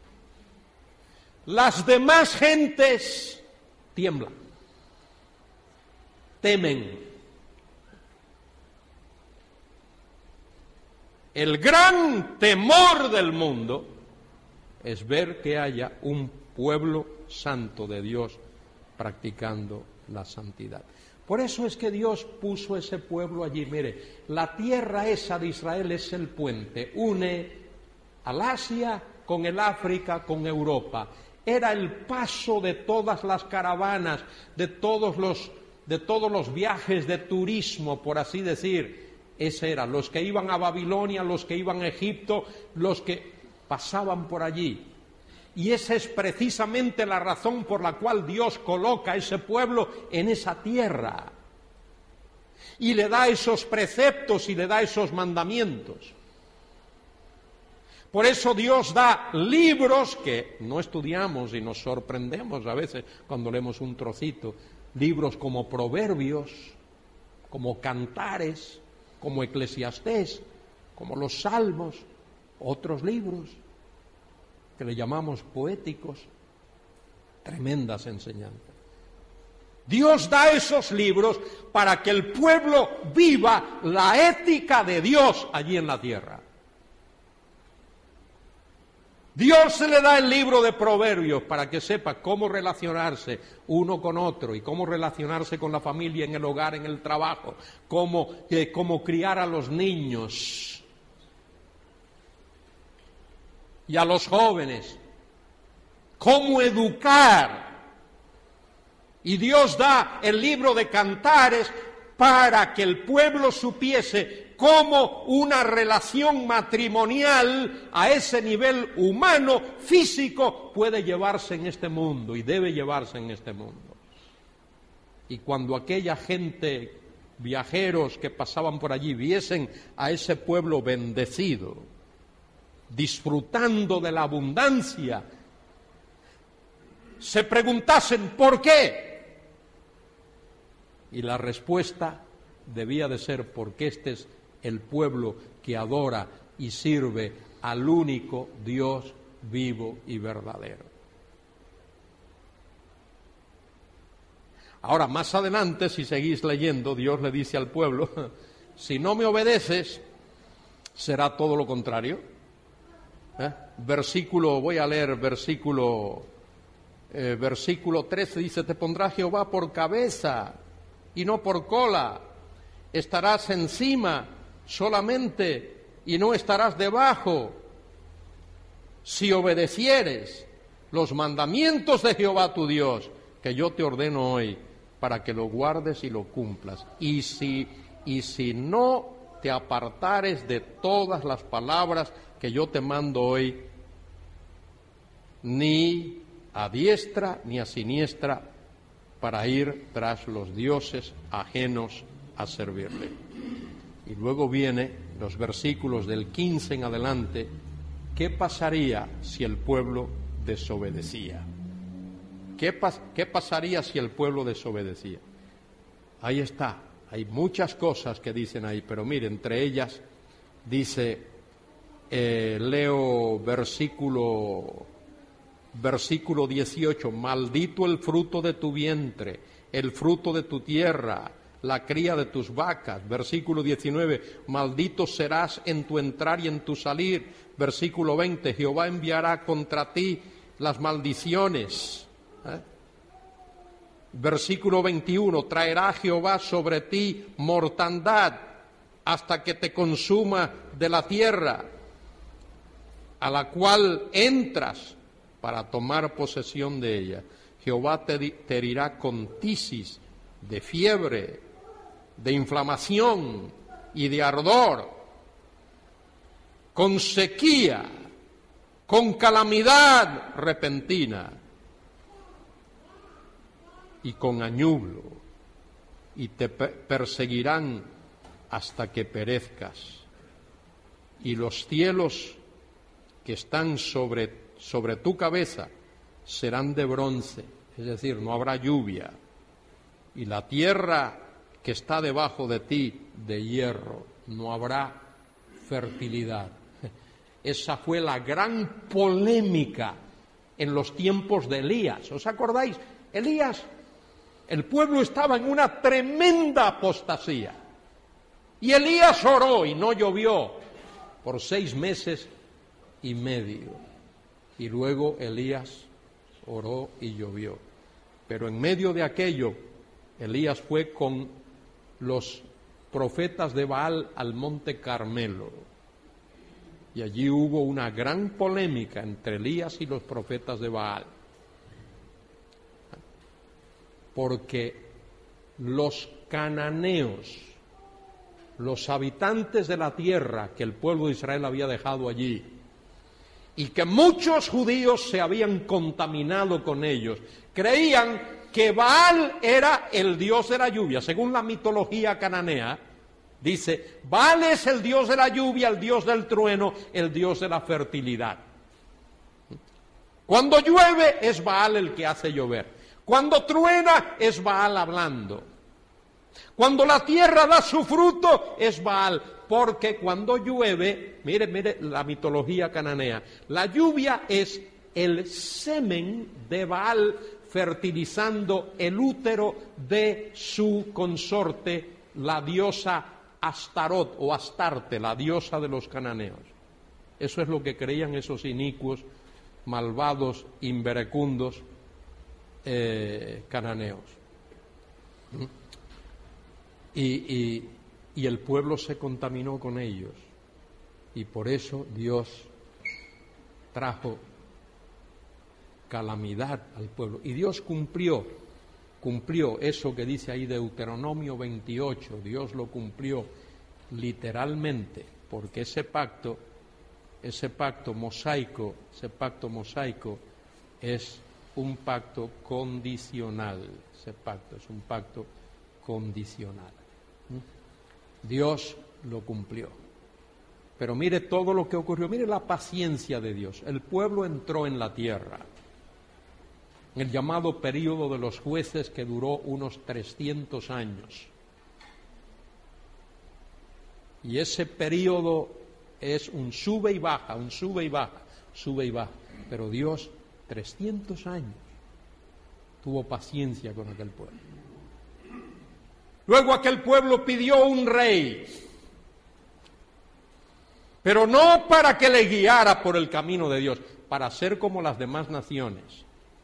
las demás gentes tiemblan, temen. El gran temor del mundo es ver que haya un pueblo santo de Dios practicando la santidad. Por eso es que Dios puso ese pueblo allí. Mire, la tierra esa de Israel es el puente, une al Asia con el África, con Europa. Era el paso de todas las caravanas, de todos los viajes de turismo, por así decir. Ese era, los que iban a Babilonia, los que iban a Egipto, los que pasaban por allí. Y esa es precisamente la razón por la cual Dios coloca a ese pueblo en esa tierra. Y le da esos preceptos y le da esos mandamientos. Por eso Dios da libros que no estudiamos y nos sorprendemos a veces cuando leemos un trocito. Libros como Proverbios, como Cantares, como Eclesiastés, como los Salmos, otros libros que le llamamos poéticos, tremendas enseñanzas. Dios da esos libros para que el pueblo viva la ética de Dios allí en la tierra. Dios se le da el libro de Proverbios para que sepa cómo relacionarse uno con otro y cómo relacionarse con la familia, en el hogar, en el trabajo, cómo criar a los niños y a los jóvenes, cómo educar Y Dios da el libro de Cantares para que el pueblo supiese cómo una relación matrimonial a ese nivel humano, físico, puede llevarse en este mundo y debe llevarse en este mundo. Y cuando aquella gente, viajeros que pasaban por allí, viesen a ese pueblo bendecido, disfrutando de la abundancia, se preguntasen ¿por qué? Y la respuesta debía de ser porque este es el pueblo que adora y sirve al único Dios vivo y verdadero. Ahora, más adelante, si seguís leyendo, Dios le dice al pueblo, si no me obedeces, será todo lo contrario. Voy a leer versículo 13, dice, te pondrá Jehová por cabeza y no por cola, estarás encima solamente y no estarás debajo, si obedecieres los mandamientos de Jehová tu Dios, que yo te ordeno hoy, para que lo guardes y lo cumplas. Y si no te apartares de todas las palabras que yo te mando hoy, ni a diestra ni a siniestra, para ir tras los dioses ajenos a servirle. Y luego viene los versículos del 15 en adelante, ¿qué pasaría si el pueblo desobedecía? ¿Qué pasaría si el pueblo desobedecía? Ahí está, hay muchas cosas que dicen ahí, pero mire, entre ellas dice, leo versículo 18, maldito el fruto de tu vientre, el fruto de tu tierra, la cría de tus vacas. Versículo 19, maldito serás en tu entrar y en tu salir. Versículo 20, Jehová enviará contra ti las maldiciones. Versículo 21, traerá Jehová sobre ti mortandad hasta que te consuma de la tierra a la cual entras para tomar posesión de ella. Jehová te herirá con tisis, de fiebre, de inflamación y de ardor, con sequía, con calamidad repentina y con añublo, y te perseguirán hasta que perezcas. Y los cielos que están sobre tu cabeza serán de bronce, es decir, no habrá lluvia, y la tierra que está debajo de ti de hierro, no habrá fertilidad. Esa fue la gran polémica en los tiempos de Elías. ¿Os acordáis? Elías, el pueblo estaba en una tremenda apostasía, y Elías oró y no llovió por 6 meses y medio. Y luego Elías oró y llovió. Pero en medio de aquello, Elías fue con los profetas de Baal al monte Carmelo. Y allí hubo una gran polémica entre Elías y los profetas de Baal. Porque los cananeos, los habitantes de la tierra que el pueblo de Israel había dejado allí, y que muchos judíos se habían contaminado con ellos, creían que Baal era el dios de la lluvia. Según la mitología cananea, dice, Baal es el dios de la lluvia, el dios del trueno, el dios de la fertilidad. Cuando llueve es Baal el que hace llover. Cuando truena es Baal hablando. Cuando la tierra da su fruto es Baal, porque cuando llueve, mire la mitología cananea, la lluvia es el semen de Baal fertilizando el útero de su consorte, la diosa Astarot o Astarte, la diosa de los cananeos. Eso es lo que creían esos inicuos, malvados, inverecundos cananeos. Y el pueblo se contaminó con ellos, y por eso Dios trajo calamidad al pueblo. Y Dios cumplió cumplió eso que dice ahí Deuteronomio 28, Dios lo cumplió literalmente, porque ese pacto mosaico es un pacto condicional, ese pacto es un pacto condicional. Dios lo cumplió. Pero mire todo lo que ocurrió, mire la paciencia de Dios. El pueblo entró en la tierra, en el llamado período de los jueces que duró unos 300 años. Y ese período es un sube y baja, un sube y baja, sube y baja. Pero Dios, 300 años, tuvo paciencia con aquel pueblo. Luego aquel pueblo pidió un rey, pero no para que le guiara por el camino de Dios, para ser como las demás naciones.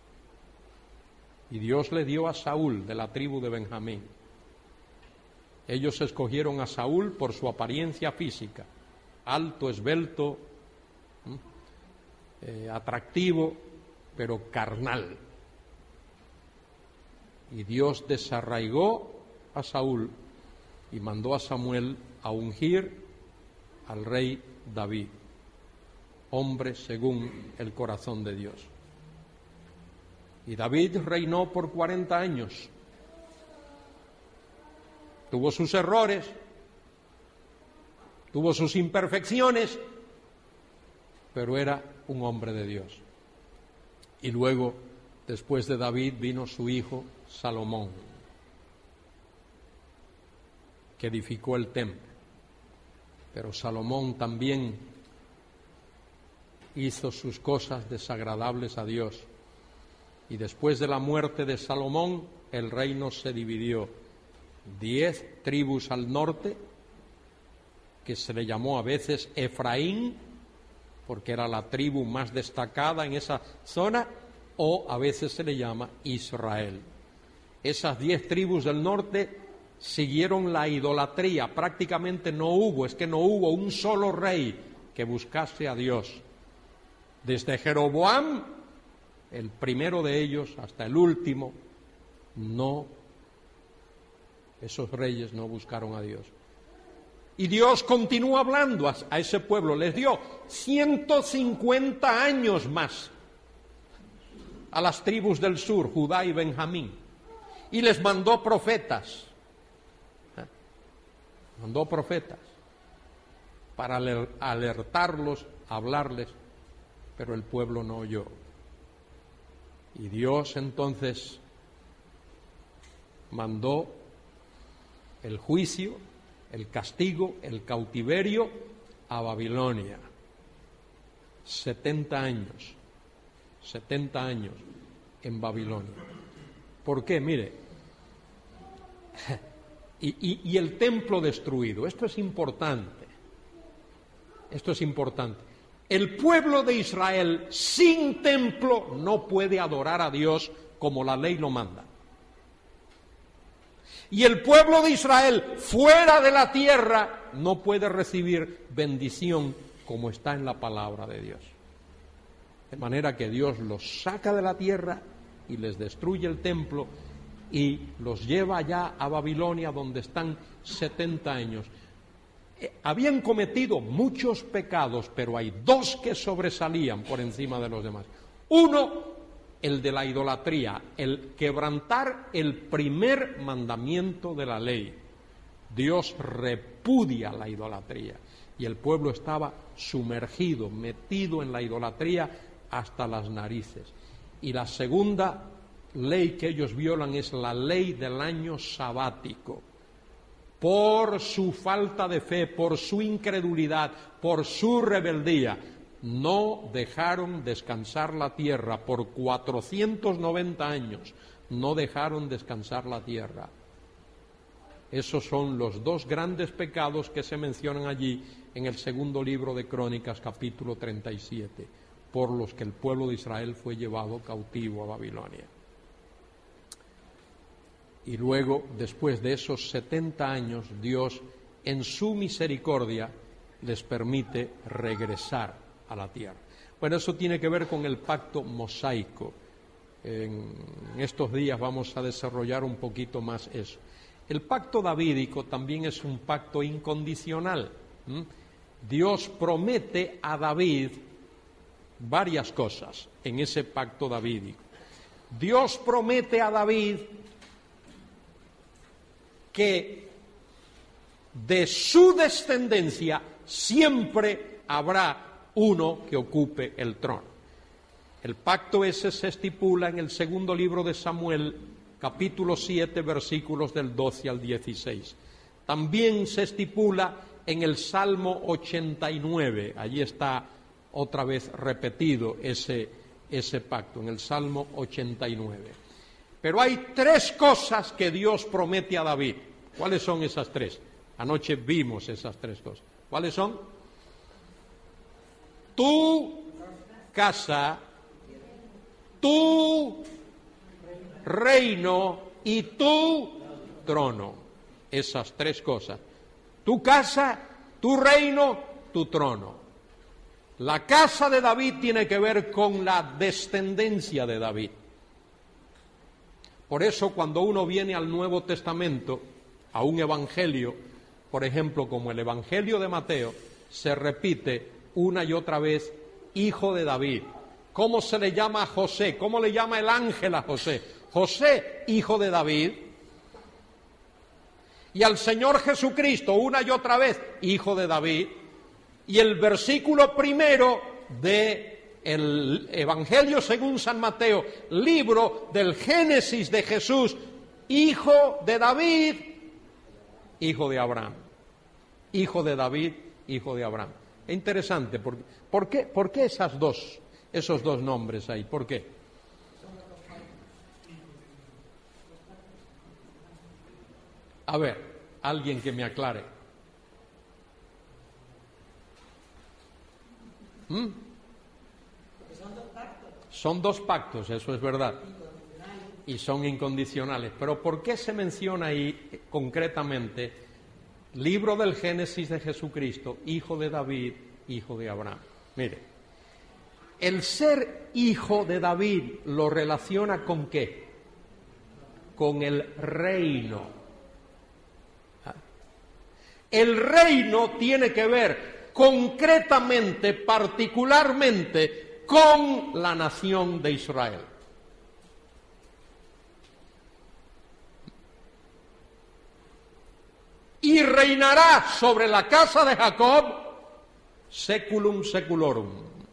Y Dios le dio a Saúl, de la tribu de Benjamín. Ellos escogieron a Saúl por su apariencia física, alto, esbelto, atractivo, pero carnal. Y Dios desarraigó a Saúl y mandó a Samuel a ungir al rey David, hombre según el corazón de Dios. Y David reinó por 40 años. Tuvo sus errores, tuvo sus imperfecciones, pero era un hombre de Dios. Y luego, después de David, vino su hijo Salomón, que edificó el templo. Pero Salomón también hizo sus cosas desagradables a Dios. Y después de la muerte de Salomón, el reino se dividió. 10 tribus al norte, que se le llamó a veces Efraín, porque era la tribu más destacada en esa zona, o a veces se le llama Israel. Esas 10 tribus del norte siguieron la idolatría, prácticamente no hubo un solo rey que buscase a Dios. Desde Jeroboam, el primero de ellos, hasta el último, esos reyes no buscaron a Dios. Y Dios continúa hablando a ese pueblo, les dio 150 años más a las tribus del sur, Judá y Benjamín, y les mandó profetas. Mandó profetas para alertarlos, hablarles, pero el pueblo no oyó. Y Dios entonces mandó el juicio, el castigo, el cautiverio a Babilonia. 70 años en Babilonia. ¿Por qué? Mire, y el templo destruido. Esto es importante. El pueblo de Israel sin templo no puede adorar a Dios como la ley lo manda. Y el pueblo de Israel fuera de la tierra no puede recibir bendición como está en la palabra de Dios. De manera que Dios los saca de la tierra y les destruye el templo y los lleva allá a Babilonia, donde están 70 años. Habían cometido muchos pecados, pero hay 2 que sobresalían por encima de los demás. Uno, el de la idolatría, el quebrantar el primer mandamiento de la ley. Dios repudia la idolatría y el pueblo estaba sumergido, metido en la idolatría hasta las narices. Y la segunda ley que ellos violan es la ley del año sabático. Por su falta de fe, por su incredulidad, por su rebeldía, no dejaron descansar la tierra por 490 años, no dejaron descansar la tierra. Esos son los 2 grandes pecados que se mencionan allí en el segundo libro de Crónicas, capítulo 37, por los que el pueblo de Israel fue llevado cautivo a Babilonia. Y luego, después de esos 70 años, Dios, en su misericordia, les permite regresar a la tierra. Bueno, eso tiene que ver con el pacto mosaico. En estos días vamos a desarrollar un poquito más eso. El pacto davídico también es un pacto incondicional. Dios promete a David varias cosas en ese pacto davídico. Dios promete a David que de su descendencia siempre habrá uno que ocupe el trono. El pacto ese se estipula en el segundo libro de Samuel, capítulo 7, versículos del 12 al 16. También se estipula en el Salmo 89, allí está otra vez repetido ese pacto, en el Salmo 89. Pero hay tres cosas que Dios promete a David. ¿Cuáles son esas tres? Anoche vimos esas tres cosas. ¿Cuáles son? Tu casa, tu reino y tu trono. Esas tres cosas. Tu casa, tu reino, tu trono. La casa de David tiene que ver con la descendencia de David. Por eso cuando uno viene al Nuevo Testamento, a un evangelio, por ejemplo, como el Evangelio de Mateo, se repite una y otra vez, hijo de David. ¿Cómo se le llama a José? ¿Cómo le llama el ángel a José? José, hijo de David. Y al Señor Jesucristo, una y otra vez, hijo de David. Y el versículo primero del Evangelio según San Mateo, libro del Génesis de Jesús, hijo de David, hijo de Abraham. Hijo de David, hijo de Abraham. Es interesante, ¿por qué esos dos nombres ahí? ¿Por qué? A ver, alguien que me aclare. Son dos pactos, eso es verdad. Y son incondicionales. Pero ¿por qué se menciona ahí concretamente libro del Génesis de Jesucristo, hijo de David, hijo de Abraham? Mire, el ser hijo de David lo relaciona ¿con qué? Con el reino. El reino tiene que ver concretamente, particularmente, con la nación de Israel. Y reinará sobre la casa de Jacob seculum seculorum,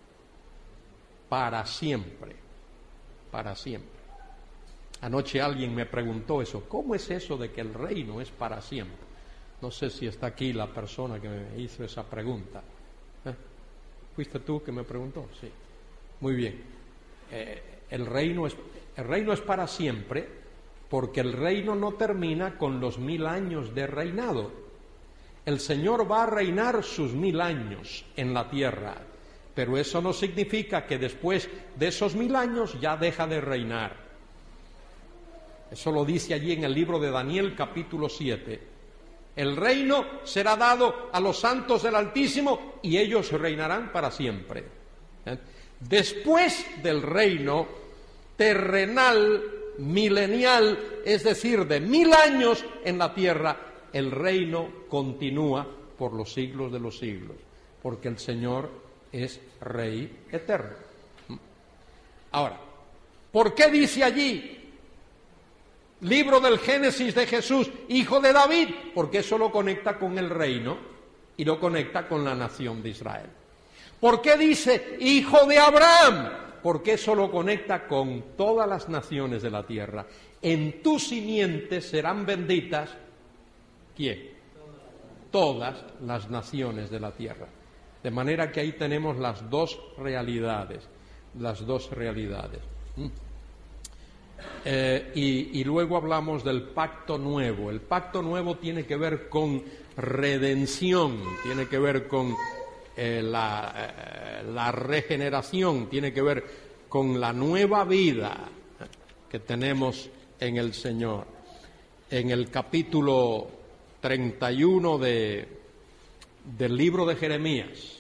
para siempre, para siempre. Anoche alguien me preguntó eso, ¿cómo es eso de que el reino es para siempre? No sé si está aquí la persona que me hizo esa pregunta. ¿Fuiste tú que me preguntó? Sí. Muy bien. El reino es para siempre, porque el reino no termina con los 1000 años de reinado. El Señor va a reinar sus 1000 años en la tierra, pero eso no significa que después de esos 1000 años ya deja de reinar. Eso lo dice allí en el libro de Daniel, capítulo 7. El reino será dado a los santos del Altísimo y ellos reinarán para siempre. Después del reino terrenal, milenial, es decir, de 1000 años en la tierra, el reino continúa por los siglos de los siglos, porque el Señor es Rey eterno. Ahora, ¿por qué dice allí libro del Génesis de Jesús, hijo de David? Porque eso lo conecta con el reino y lo conecta con la nación de Israel. ¿Por qué dice hijo de Abraham? Porque eso lo conecta con todas las naciones de la tierra. En tu simiente serán benditas, ¿quién? Todas las naciones de la tierra. De manera que ahí tenemos las dos realidades, Y luego hablamos del pacto nuevo. El pacto nuevo tiene que ver con redención, tiene que ver con la regeneración, tiene que ver con la nueva vida que tenemos en el Señor. En el capítulo 31 del libro de Jeremías,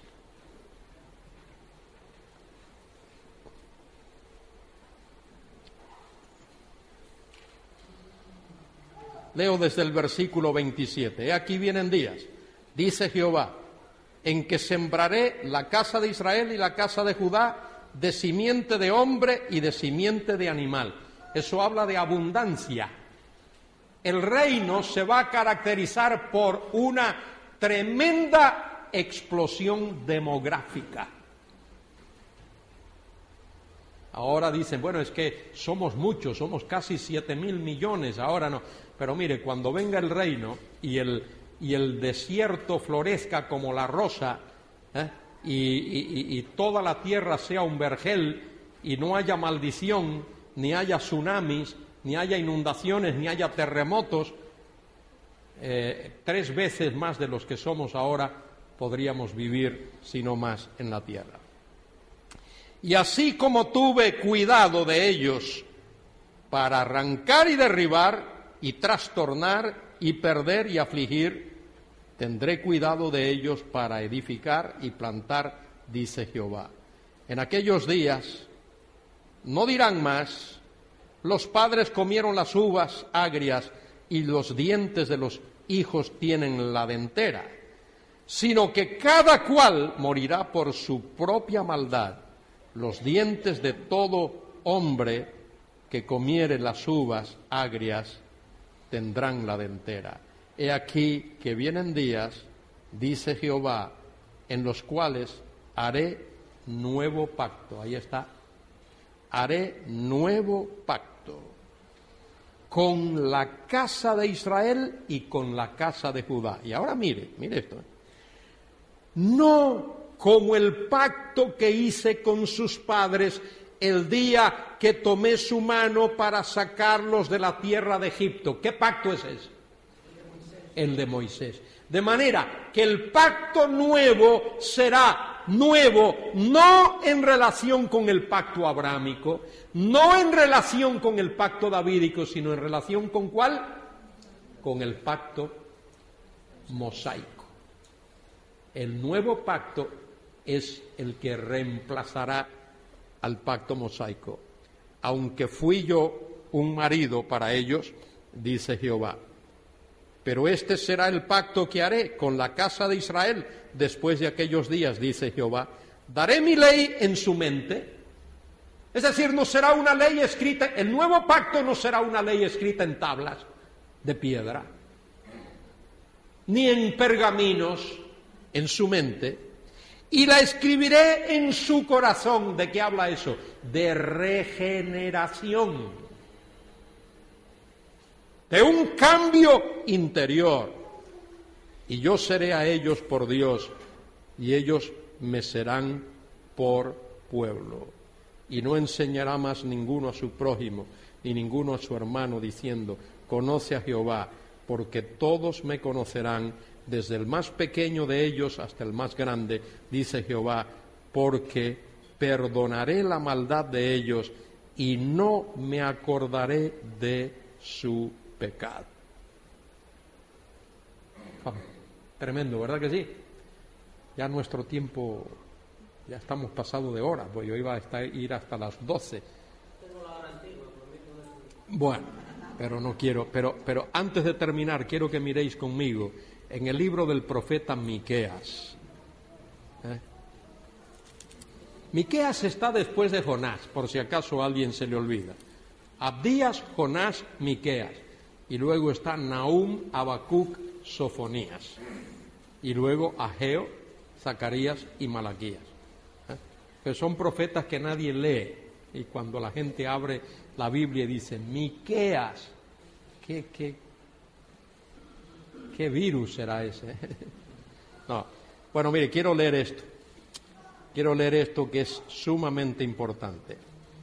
Leo desde el versículo 27. He aquí vienen días, dice Jehová, en que sembraré la casa de Israel y la casa de Judá de simiente de hombre y de simiente de animal. Eso habla de abundancia. El reino se va a caracterizar por una tremenda explosión demográfica. Ahora dicen, bueno, es que somos muchos, somos casi 7.000 millones, ahora no. Pero mire, cuando venga el reino y el desierto florezca como la rosa, y toda la tierra sea un vergel, y no haya maldición, ni haya tsunamis, ni haya inundaciones, ni haya terremotos, 3 veces más de los que somos ahora podríamos vivir, si no más, en la tierra. Y así como tuve cuidado de ellos para arrancar y derribar y trastornar y perder y afligir, tendré cuidado de ellos para edificar y plantar, dice Jehová. En aquellos días no dirán más, los padres comieron las uvas agrias y los dientes de los hijos tienen la dentera, sino que cada cual morirá por su propia maldad. Los dientes de todo hombre que comiere las uvas agrias tendrán la dentera. He aquí que vienen días, dice Jehová, en los cuales haré nuevo pacto. Ahí está. Haré nuevo pacto con la casa de Israel y con la casa de Judá. Y ahora mire esto. No como el pacto que hice con sus padres el día que tomé su mano para sacarlos de la tierra de Egipto. ¿Qué pacto es ese? El de Moisés. De manera que el pacto nuevo será nuevo, no en relación con el pacto abrámico, no en relación con el pacto davídico, sino en relación con ¿cuál? Con el pacto mosaico. El nuevo pacto es el que reemplazará al pacto mosaico. Aunque fui yo un marido para ellos, dice Jehová. Pero este será el pacto que haré con la casa de Israel después de aquellos días, dice Jehová. Daré mi ley en su mente. Es decir, no será una ley escrita, el nuevo pacto no será una ley escrita en tablas de piedra, ni en pergaminos, en su mente. Y la escribiré en su corazón. ¿De qué habla eso? De regeneración, de un cambio interior. Y yo seré a ellos por Dios, y ellos me serán por pueblo. Y no enseñará más ninguno a su prójimo, ni ninguno a su hermano, diciendo, conoce a Jehová, porque todos me conocerán, desde el más pequeño de ellos hasta el más grande, dice Jehová, porque perdonaré la maldad de ellos y no me acordaré de su pecado. Tremendo, ¿verdad que sí? Ya nuestro tiempo, ya estamos pasados de hora, pues yo iba a ir hasta las 12. Bueno, pero no quiero, pero antes de terminar quiero que miréis conmigo en el libro del profeta Miqueas. Miqueas está después de Jonás, por si acaso a alguien se le olvida. Abdías, Jonás, Miqueas. Y luego está Nahum, Habacuc, Sofonías. Y luego Ageo, Zacarías y Malaquías. Pero son profetas que nadie lee. Y cuando la gente abre la Biblia y dice, Miqueas, ¿qué virus será ese? No. Bueno, mire, quiero leer esto. Quiero leer esto que es sumamente importante.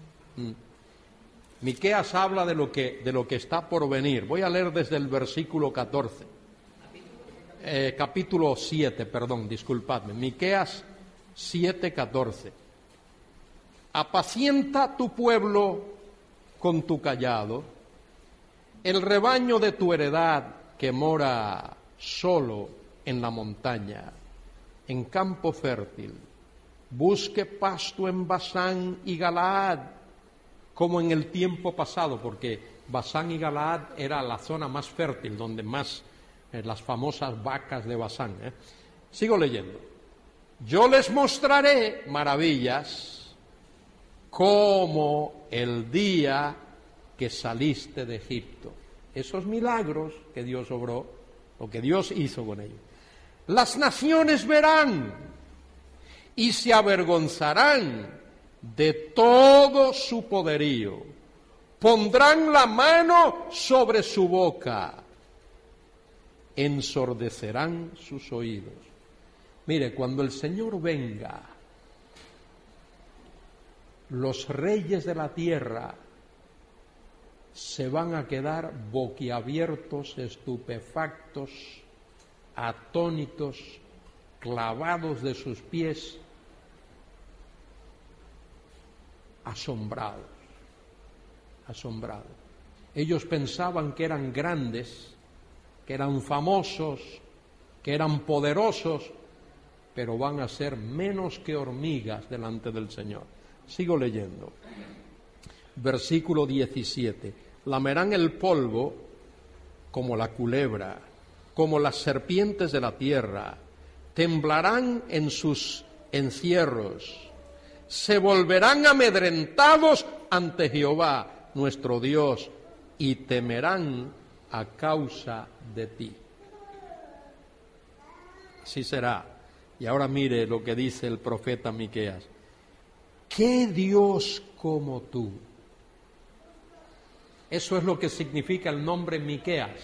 Miqueas habla de lo que está por venir. Voy a leer desde el versículo 14. Capítulo 7, perdón, disculpadme. Miqueas 7:14. Apacienta tu pueblo con tu cayado, el rebaño de tu heredad que mora solo en la montaña, en campo fértil. Busque pasto en Basán y Galaad, como en el tiempo pasado, porque Basán y Galaad era la zona más fértil, donde más las famosas vacas de Basán. Sigo leyendo. Yo les mostraré maravillas como el día que saliste de Egipto. Esos milagros que Dios obró, o que Dios hizo con ellos. Las naciones verán y se avergonzarán de todo su poderío. Pondrán la mano sobre su boca, ensordecerán sus oídos. Mire, cuando el Señor venga, los reyes de la tierra se van a quedar boquiabiertos, estupefactos, atónitos, clavados de sus pies, asombrados. Ellos pensaban que eran grandes, que eran famosos, que eran poderosos, pero van a ser menos que hormigas delante del Señor. Sigo leyendo. Versículo 17. Lamerán el polvo como la culebra, como las serpientes de la tierra, temblarán en sus encierros, se volverán amedrentados ante Jehová, nuestro Dios, y temerán a causa de ti. Así será. Y ahora mire lo que dice el profeta Miqueas. ¿Qué Dios como tú? Eso es lo que significa el nombre Miqueas.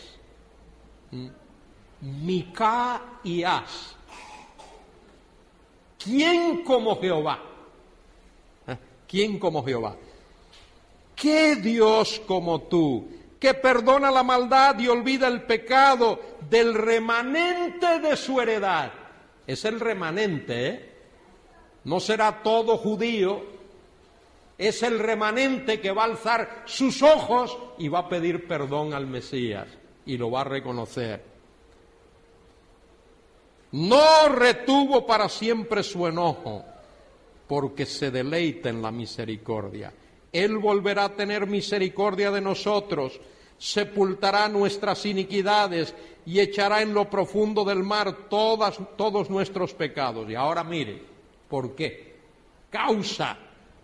Micaías. ¿Quién como Jehová? ¿Quién como Jehová? ¿Qué Dios como tú, que perdona la maldad y olvida el pecado del remanente de su heredad? Es el remanente, No será todo judío, es el remanente que va a alzar sus ojos y va a pedir perdón al Mesías y lo va a reconocer. No retuvo para siempre su enojo, porque se deleita en la misericordia. Él volverá a tener misericordia de nosotros, sepultará nuestras iniquidades y echará en lo profundo del mar todos nuestros pecados. Y ahora mire, ¿por qué? Causa,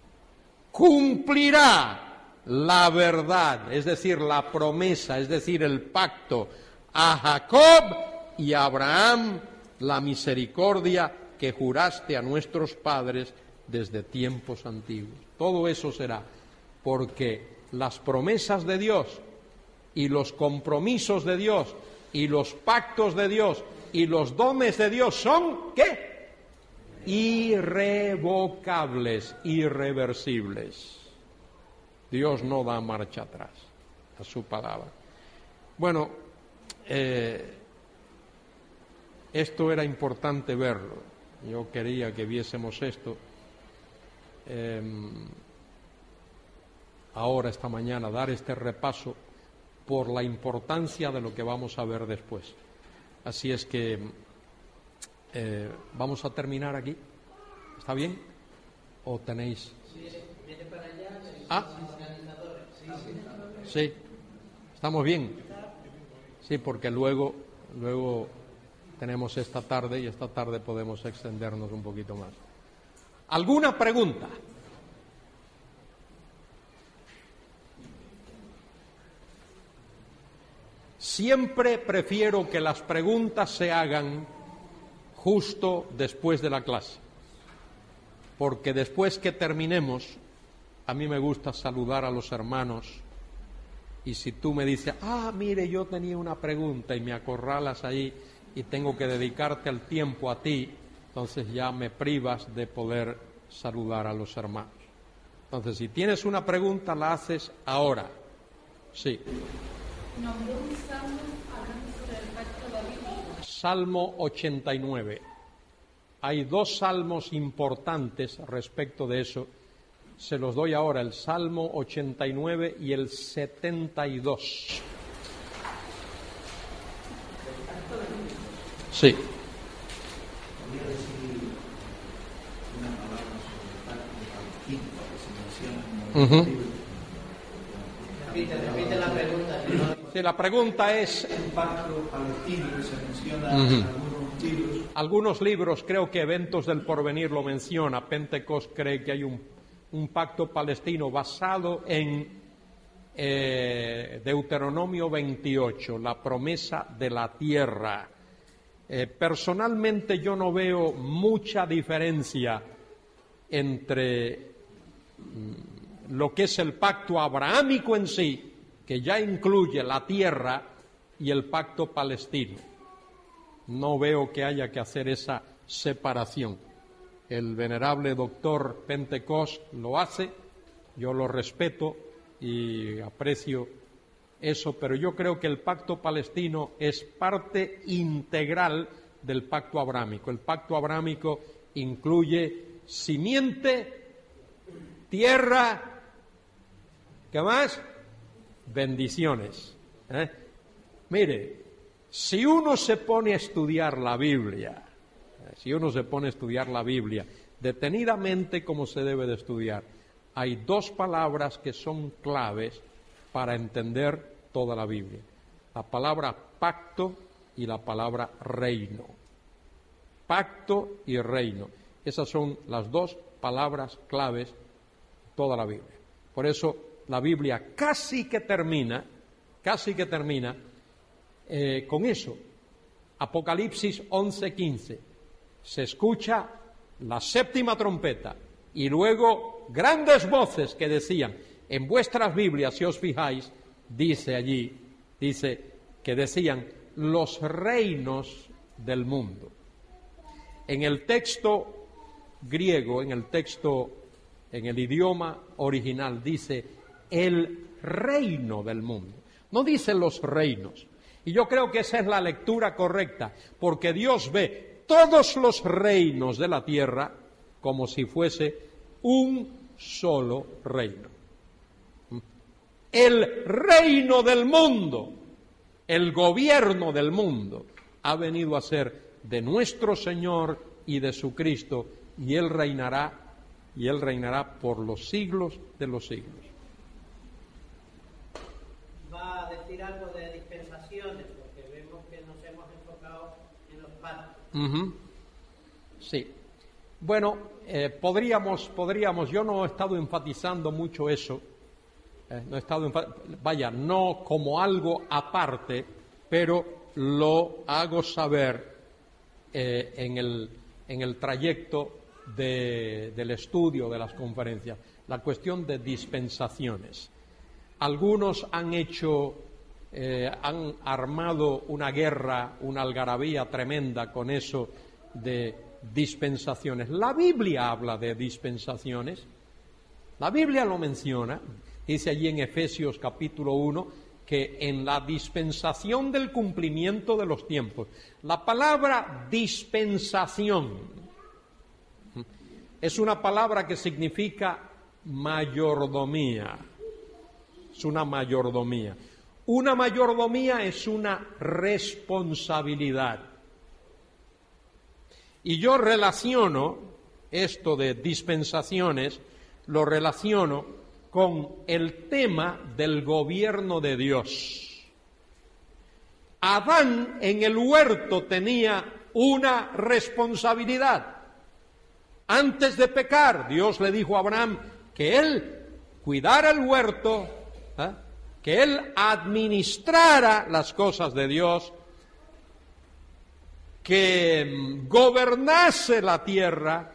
cumplirá la verdad, es decir, la promesa, es decir, el pacto a Jacob y a Abraham, la misericordia que juraste a nuestros padres desde tiempos antiguos. Todo eso será porque las promesas de Dios y los compromisos de Dios y los pactos de Dios y los dones de Dios son, ¿qué? Irrevocables, irreversibles. Dios no da marcha atrás a su palabra. Bueno, esto era importante verlo. Yo quería que viésemos esto ahora, esta mañana, dar este repaso por la importancia de lo que vamos a ver después. Así es que vamos a terminar aquí. ¿Está bien? ¿O tenéis? Viene para allá. Sí. ¿Estamos bien? Sí, porque luego tenemos esta tarde y esta tarde podemos extendernos un poquito más. ¿Alguna pregunta? Siempre prefiero que las preguntas se hagan justo después de la clase, porque después que terminemos, a mí me gusta saludar a los hermanos, y si tú me dices, mire, yo tenía una pregunta y me acorralas ahí y tengo que dedicarte el tiempo a ti, entonces ya me privas de poder saludar a los hermanos. Entonces, si tienes una pregunta, la haces ahora. Sí. Nombró un salmo hablando sobre el pacto davídico. Salmo 89. Hay dos salmos importantes respecto de eso. Se los doy ahora, el Salmo 89 y el 72. Sí. Repite la Si la pregunta es... El pacto palestino que se menciona en algunos libros. Algunos libros, creo que Eventos del Porvenir lo menciona, Pentecost cree que hay un pacto palestino basado en Deuteronomio 28, la promesa de la tierra. Personalmente yo no veo mucha diferencia entre lo que es el pacto abrahámico en sí, que ya incluye la tierra, y el pacto palestino. No veo que haya que hacer esa separación. El venerable doctor Pentecost lo hace, yo lo respeto y aprecio eso, pero yo creo que el pacto palestino es parte integral del pacto abrahámico. El pacto abrahámico incluye simiente, tierra, ¿qué más? Bendiciones. Mire, si uno se pone a estudiar la Biblia, detenidamente como se debe de estudiar, hay dos palabras que son claves para entender toda la Biblia. La palabra pacto y la palabra reino. Pacto y reino. Esas son las dos palabras claves de toda la Biblia. Por eso la Biblia casi que termina con eso. Apocalipsis 11:15. Se escucha la séptima trompeta y luego grandes voces que decían, en vuestras Biblias, si os fijáis, dice que decían los reinos del mundo. En el texto griego, en el idioma original, dice el reino del mundo. No dice los reinos. Y yo creo que esa es la lectura correcta, porque Dios ve todos los reinos de la tierra como si fuese un solo reino. El reino del mundo, el gobierno del mundo, ha venido a ser de nuestro Señor y de su Cristo, y Él reinará por los siglos de los siglos. Va a decir algo de dispensaciones, porque vemos que nos hemos enfocado en los pactos. Sí. Bueno, podríamos, yo no he estado enfatizando mucho eso, no como algo aparte, pero lo hago saber en el trayecto del estudio de las conferencias, la cuestión de dispensaciones. Algunos han armado una guerra, una algarabía tremenda con eso de dispensaciones. La Biblia habla de dispensaciones, la Biblia lo menciona, dice allí en Efesios capítulo 1 que en la dispensación del cumplimiento de los tiempos. La palabra dispensación es una palabra que significa mayordomía. Es una mayordomía. Una mayordomía es una responsabilidad. Y yo relaciono esto de dispensaciones, lo relaciono con el tema del gobierno de Dios. Adán en el huerto tenía una responsabilidad. Antes de pecar, Dios le dijo a Abraham que él cuidara el huerto, que él administrara las cosas de Dios, que gobernase la tierra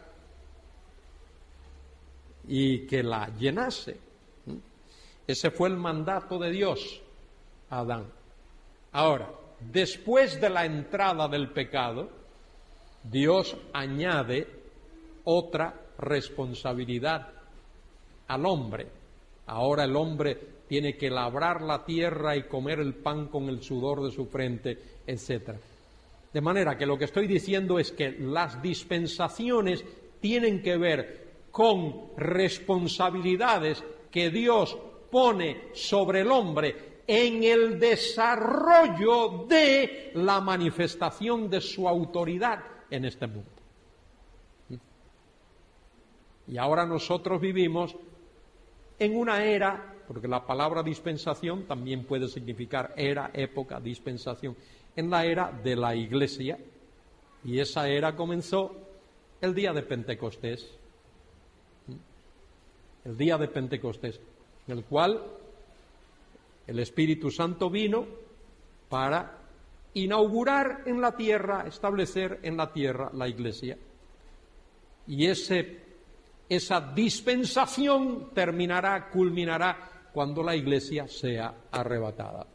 y que la llenase. Ese fue el mandato de Dios a Adán. Ahora, después de la entrada del pecado, Dios añade otra responsabilidad al hombre. Ahora el hombre tiene que labrar la tierra y comer el pan con el sudor de su frente, etc. De manera que lo que estoy diciendo es que las dispensaciones tienen que ver con responsabilidades que Dios pone sobre el hombre en el desarrollo de la manifestación de su autoridad en este mundo. Y ahora nosotros vivimos en una era porque la palabra dispensación también puede significar era, época, dispensación, en la era de la Iglesia, y esa era comenzó el día de Pentecostés, el día de Pentecostés, en el cual el Espíritu Santo vino para inaugurar en la tierra, establecer en la tierra la Iglesia. Y esa dispensación terminará, culminará cuando la Iglesia sea arrebatada.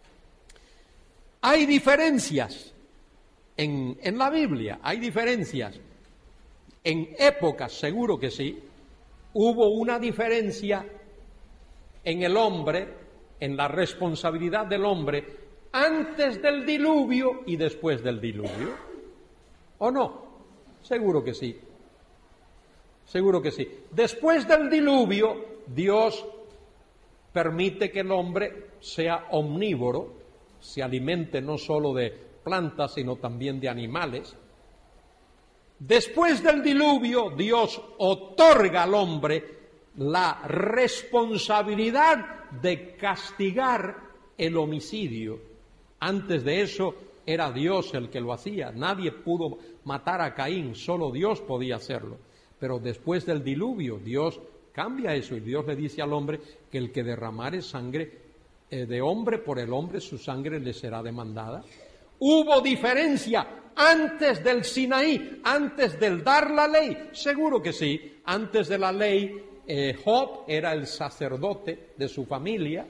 Hay diferencias en la Biblia, hay diferencias. En épocas, seguro que sí, hubo una diferencia en el hombre, en la responsabilidad del hombre, antes del diluvio y después del diluvio. ¿O no? Seguro que sí. Seguro que sí. Después del diluvio, Dios permite que el hombre sea omnívoro, se alimente no solo de plantas, sino también de animales. Después del diluvio, Dios otorga al hombre la responsabilidad de castigar el homicidio. Antes de eso era Dios el que lo hacía. Nadie pudo matar a Caín, solo Dios podía hacerlo. Pero después del diluvio, Dios cambia eso y Dios le dice al hombre que el que derramare sangre de hombre por el hombre, su sangre le será demandada. Hubo diferencia antes del Sinaí, antes del dar la ley. Seguro que sí. Antes de la ley, Job era el sacerdote de su familia,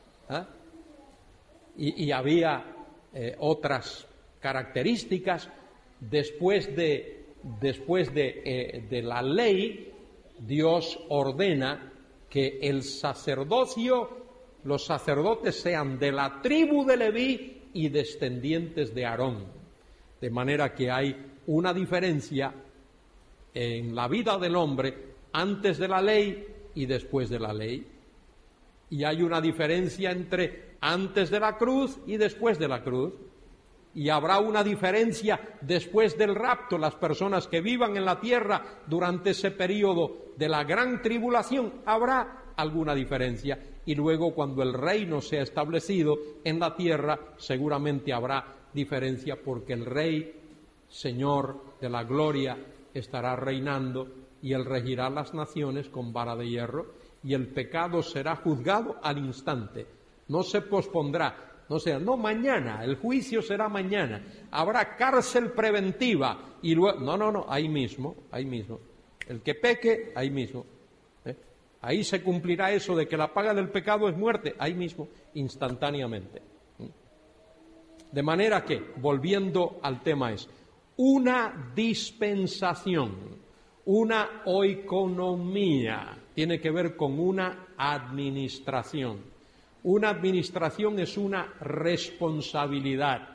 y había otras características. Después de la ley, Dios ordena que el sacerdocio, los sacerdotes sean de la tribu de Leví y descendientes de Aarón. De manera que hay una diferencia en la vida del hombre antes de la ley y después de la ley. Y hay una diferencia entre antes de la cruz y después de la cruz. Y habrá una diferencia después del rapto. Las personas que vivan en la tierra durante ese periodo de la gran tribulación, habrá alguna diferencia. Y luego, cuando el reino sea establecido en la tierra, seguramente habrá diferencia, porque el Rey, Señor de la gloria, estará reinando y Él regirá las naciones con vara de hierro, y el pecado será juzgado al instante. No se pospondrá. No, mañana, el juicio será mañana, habrá cárcel preventiva y luego, no, ahí mismo, el que peque, ahí mismo, ahí se cumplirá eso de que la paga del pecado es muerte, ahí mismo, instantáneamente. De manera que, volviendo al tema, es una dispensación, una oikonomía, tiene que ver con una administración. Una administración es una responsabilidad,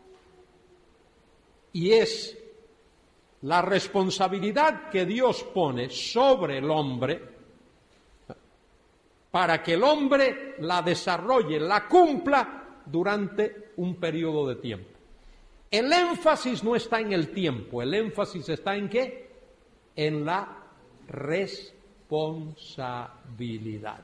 y es la responsabilidad que Dios pone sobre el hombre para que el hombre la desarrolle, la cumpla durante un periodo de tiempo. El énfasis no está en el tiempo, el énfasis está en ¿qué? En la responsabilidad.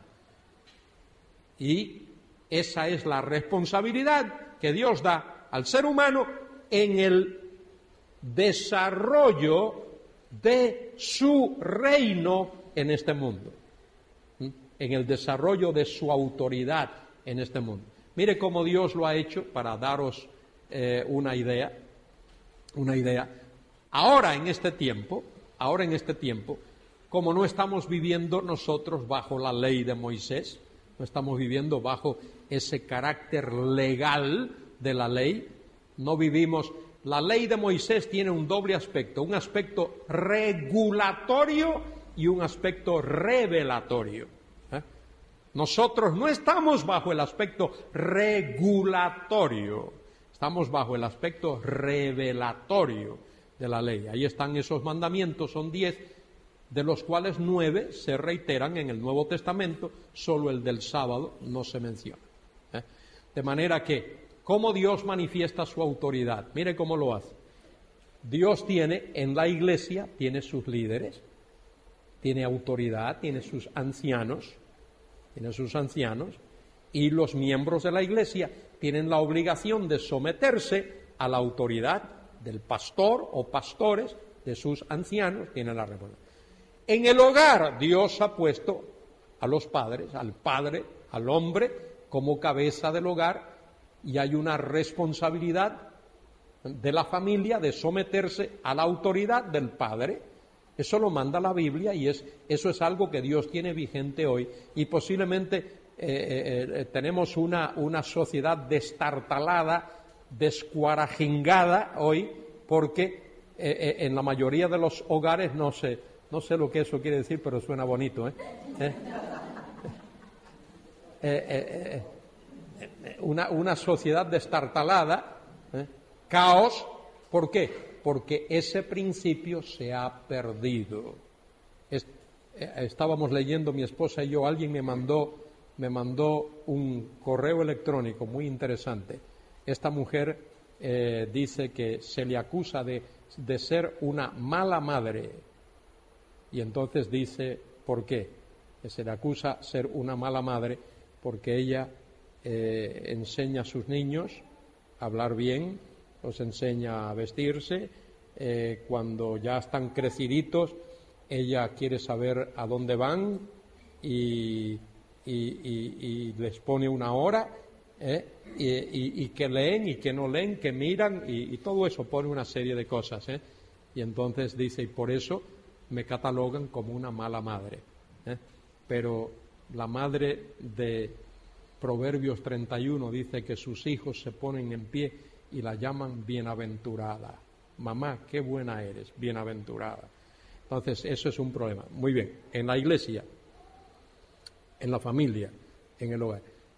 Y esa es la responsabilidad que Dios da al ser humano en el desarrollo de su reino en este mundo, en el desarrollo de su autoridad en este mundo. Mire cómo Dios lo ha hecho, para daros una idea. Ahora en este tiempo, como no estamos viviendo nosotros bajo la ley de Moisés, no estamos viviendo bajo ese carácter legal de la ley, no vivimos. La ley de Moisés tiene un doble aspecto, un aspecto regulatorio y un aspecto revelatorio. Nosotros no estamos bajo el aspecto regulatorio, estamos bajo el aspecto revelatorio de la ley. Ahí están esos mandamientos, son 10, de los cuales 9 se reiteran en el Nuevo Testamento, solo el del sábado no se menciona. De manera que, ¿cómo Dios manifiesta su autoridad? Mire cómo lo hace. Dios tiene en la iglesia, tiene sus líderes, tiene autoridad, tiene sus ancianos, tiene sus ancianos, y los miembros de la Iglesia tienen la obligación de someterse a la autoridad del pastor o pastores de sus ancianos, tienen la responsabilidad. En el hogar Dios ha puesto a los padres, al padre, al hombre, como cabeza del hogar, y hay una responsabilidad de la familia de someterse a la autoridad del padre. Eso lo manda la Biblia y eso es algo que Dios tiene vigente hoy, y posiblemente tenemos una sociedad destartalada, descuarajingada hoy, porque en la mayoría de los hogares, no sé lo que eso quiere decir, pero suena bonito, una sociedad destartalada, caos. ¿Por qué? Porque ese principio se ha perdido. Estábamos leyendo, mi esposa y yo, alguien me mandó un correo electrónico muy interesante. Esta mujer dice que se le acusa de ser una mala madre, y entonces dice ¿por qué? Que se le acusa de ser una mala madre porque ella enseña a sus niños a hablar bien, los enseña a vestirse, cuando ya están creciditos ella quiere saber a dónde van y les pone una hora, y que leen y que no leen, que miran, y todo eso, pone una serie de cosas, y entonces dice, y por eso me catalogan como una mala madre, pero la madre de Proverbios 31 dice que sus hijos se ponen en pie y la llaman bienaventurada. Mamá, qué buena eres, bienaventurada. Entonces, eso es un problema. Muy bien, en la iglesia, en la familia, en el hogar,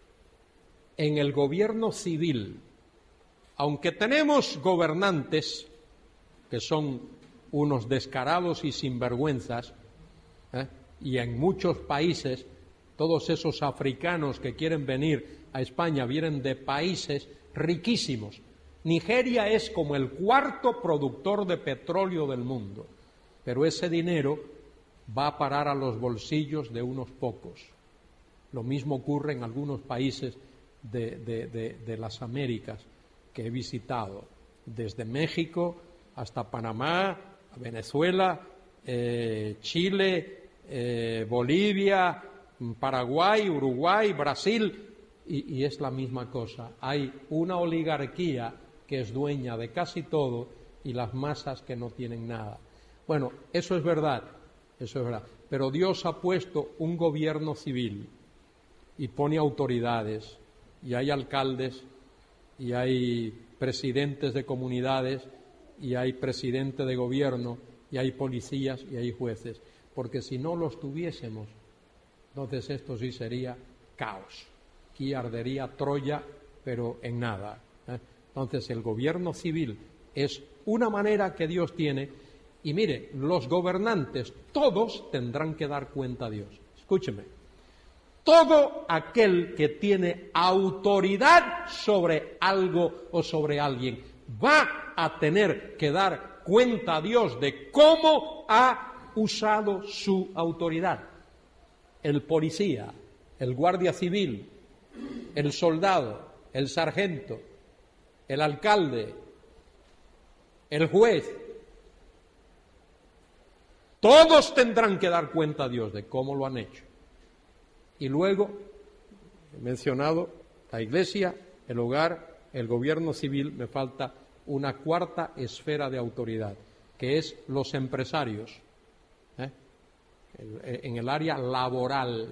en el gobierno civil, aunque tenemos gobernantes que son unos descarados y sinvergüenzas, y en muchos países, todos esos africanos que quieren venir a España vienen de países riquísimos. Nigeria es como el cuarto productor de petróleo del mundo, pero ese dinero va a parar a los bolsillos de unos pocos. Lo mismo ocurre en algunos países de las Américas que he visitado, desde México hasta Panamá, Venezuela, Chile, Bolivia, Paraguay, Uruguay, Brasil, y es la misma cosa. Hay una oligarquía que es dueña de casi todo y las masas que no tienen nada. Bueno, eso es verdad, pero Dios ha puesto un gobierno civil y pone autoridades, y hay alcaldes, y hay presidentes de comunidades, y hay presidente de gobierno, y hay policías, y hay jueces, porque si no los tuviésemos, entonces esto sí sería caos. Aquí ardería Troya, pero en nada. Entonces el gobierno civil es una manera que Dios tiene, y mire, los gobernantes todos tendrán que dar cuenta a Dios. Escúcheme, todo aquel que tiene autoridad sobre algo o sobre alguien va a tener que dar cuenta a Dios de cómo ha usado su autoridad. El policía, el guardia civil, el soldado, el sargento, el alcalde, el juez, todos tendrán que dar cuenta a Dios de cómo lo han hecho. Y luego, he mencionado la iglesia, el hogar, el gobierno civil, me falta una cuarta esfera de autoridad, que es los empresarios, en el área laboral,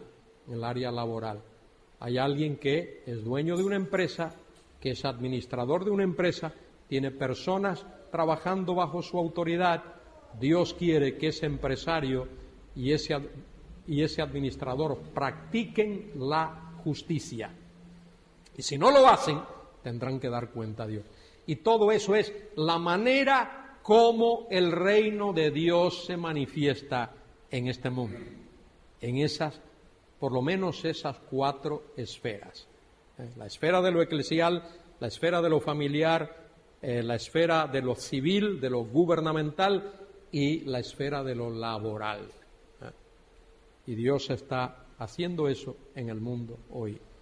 Hay alguien que es dueño de una empresa, que es administrador de una empresa, tiene personas trabajando bajo su autoridad. Dios quiere que ese empresario y ese administrador practiquen la justicia. Y si no lo hacen, tendrán que dar cuenta a Dios. Y todo eso es la manera como el reino de Dios se manifiesta en este mundo, en esas, por lo menos esas 4 esferas. La esfera de lo eclesial, la esfera de lo familiar, la esfera de lo civil, de lo gubernamental y la esfera de lo laboral. Y Dios está haciendo eso en el mundo hoy.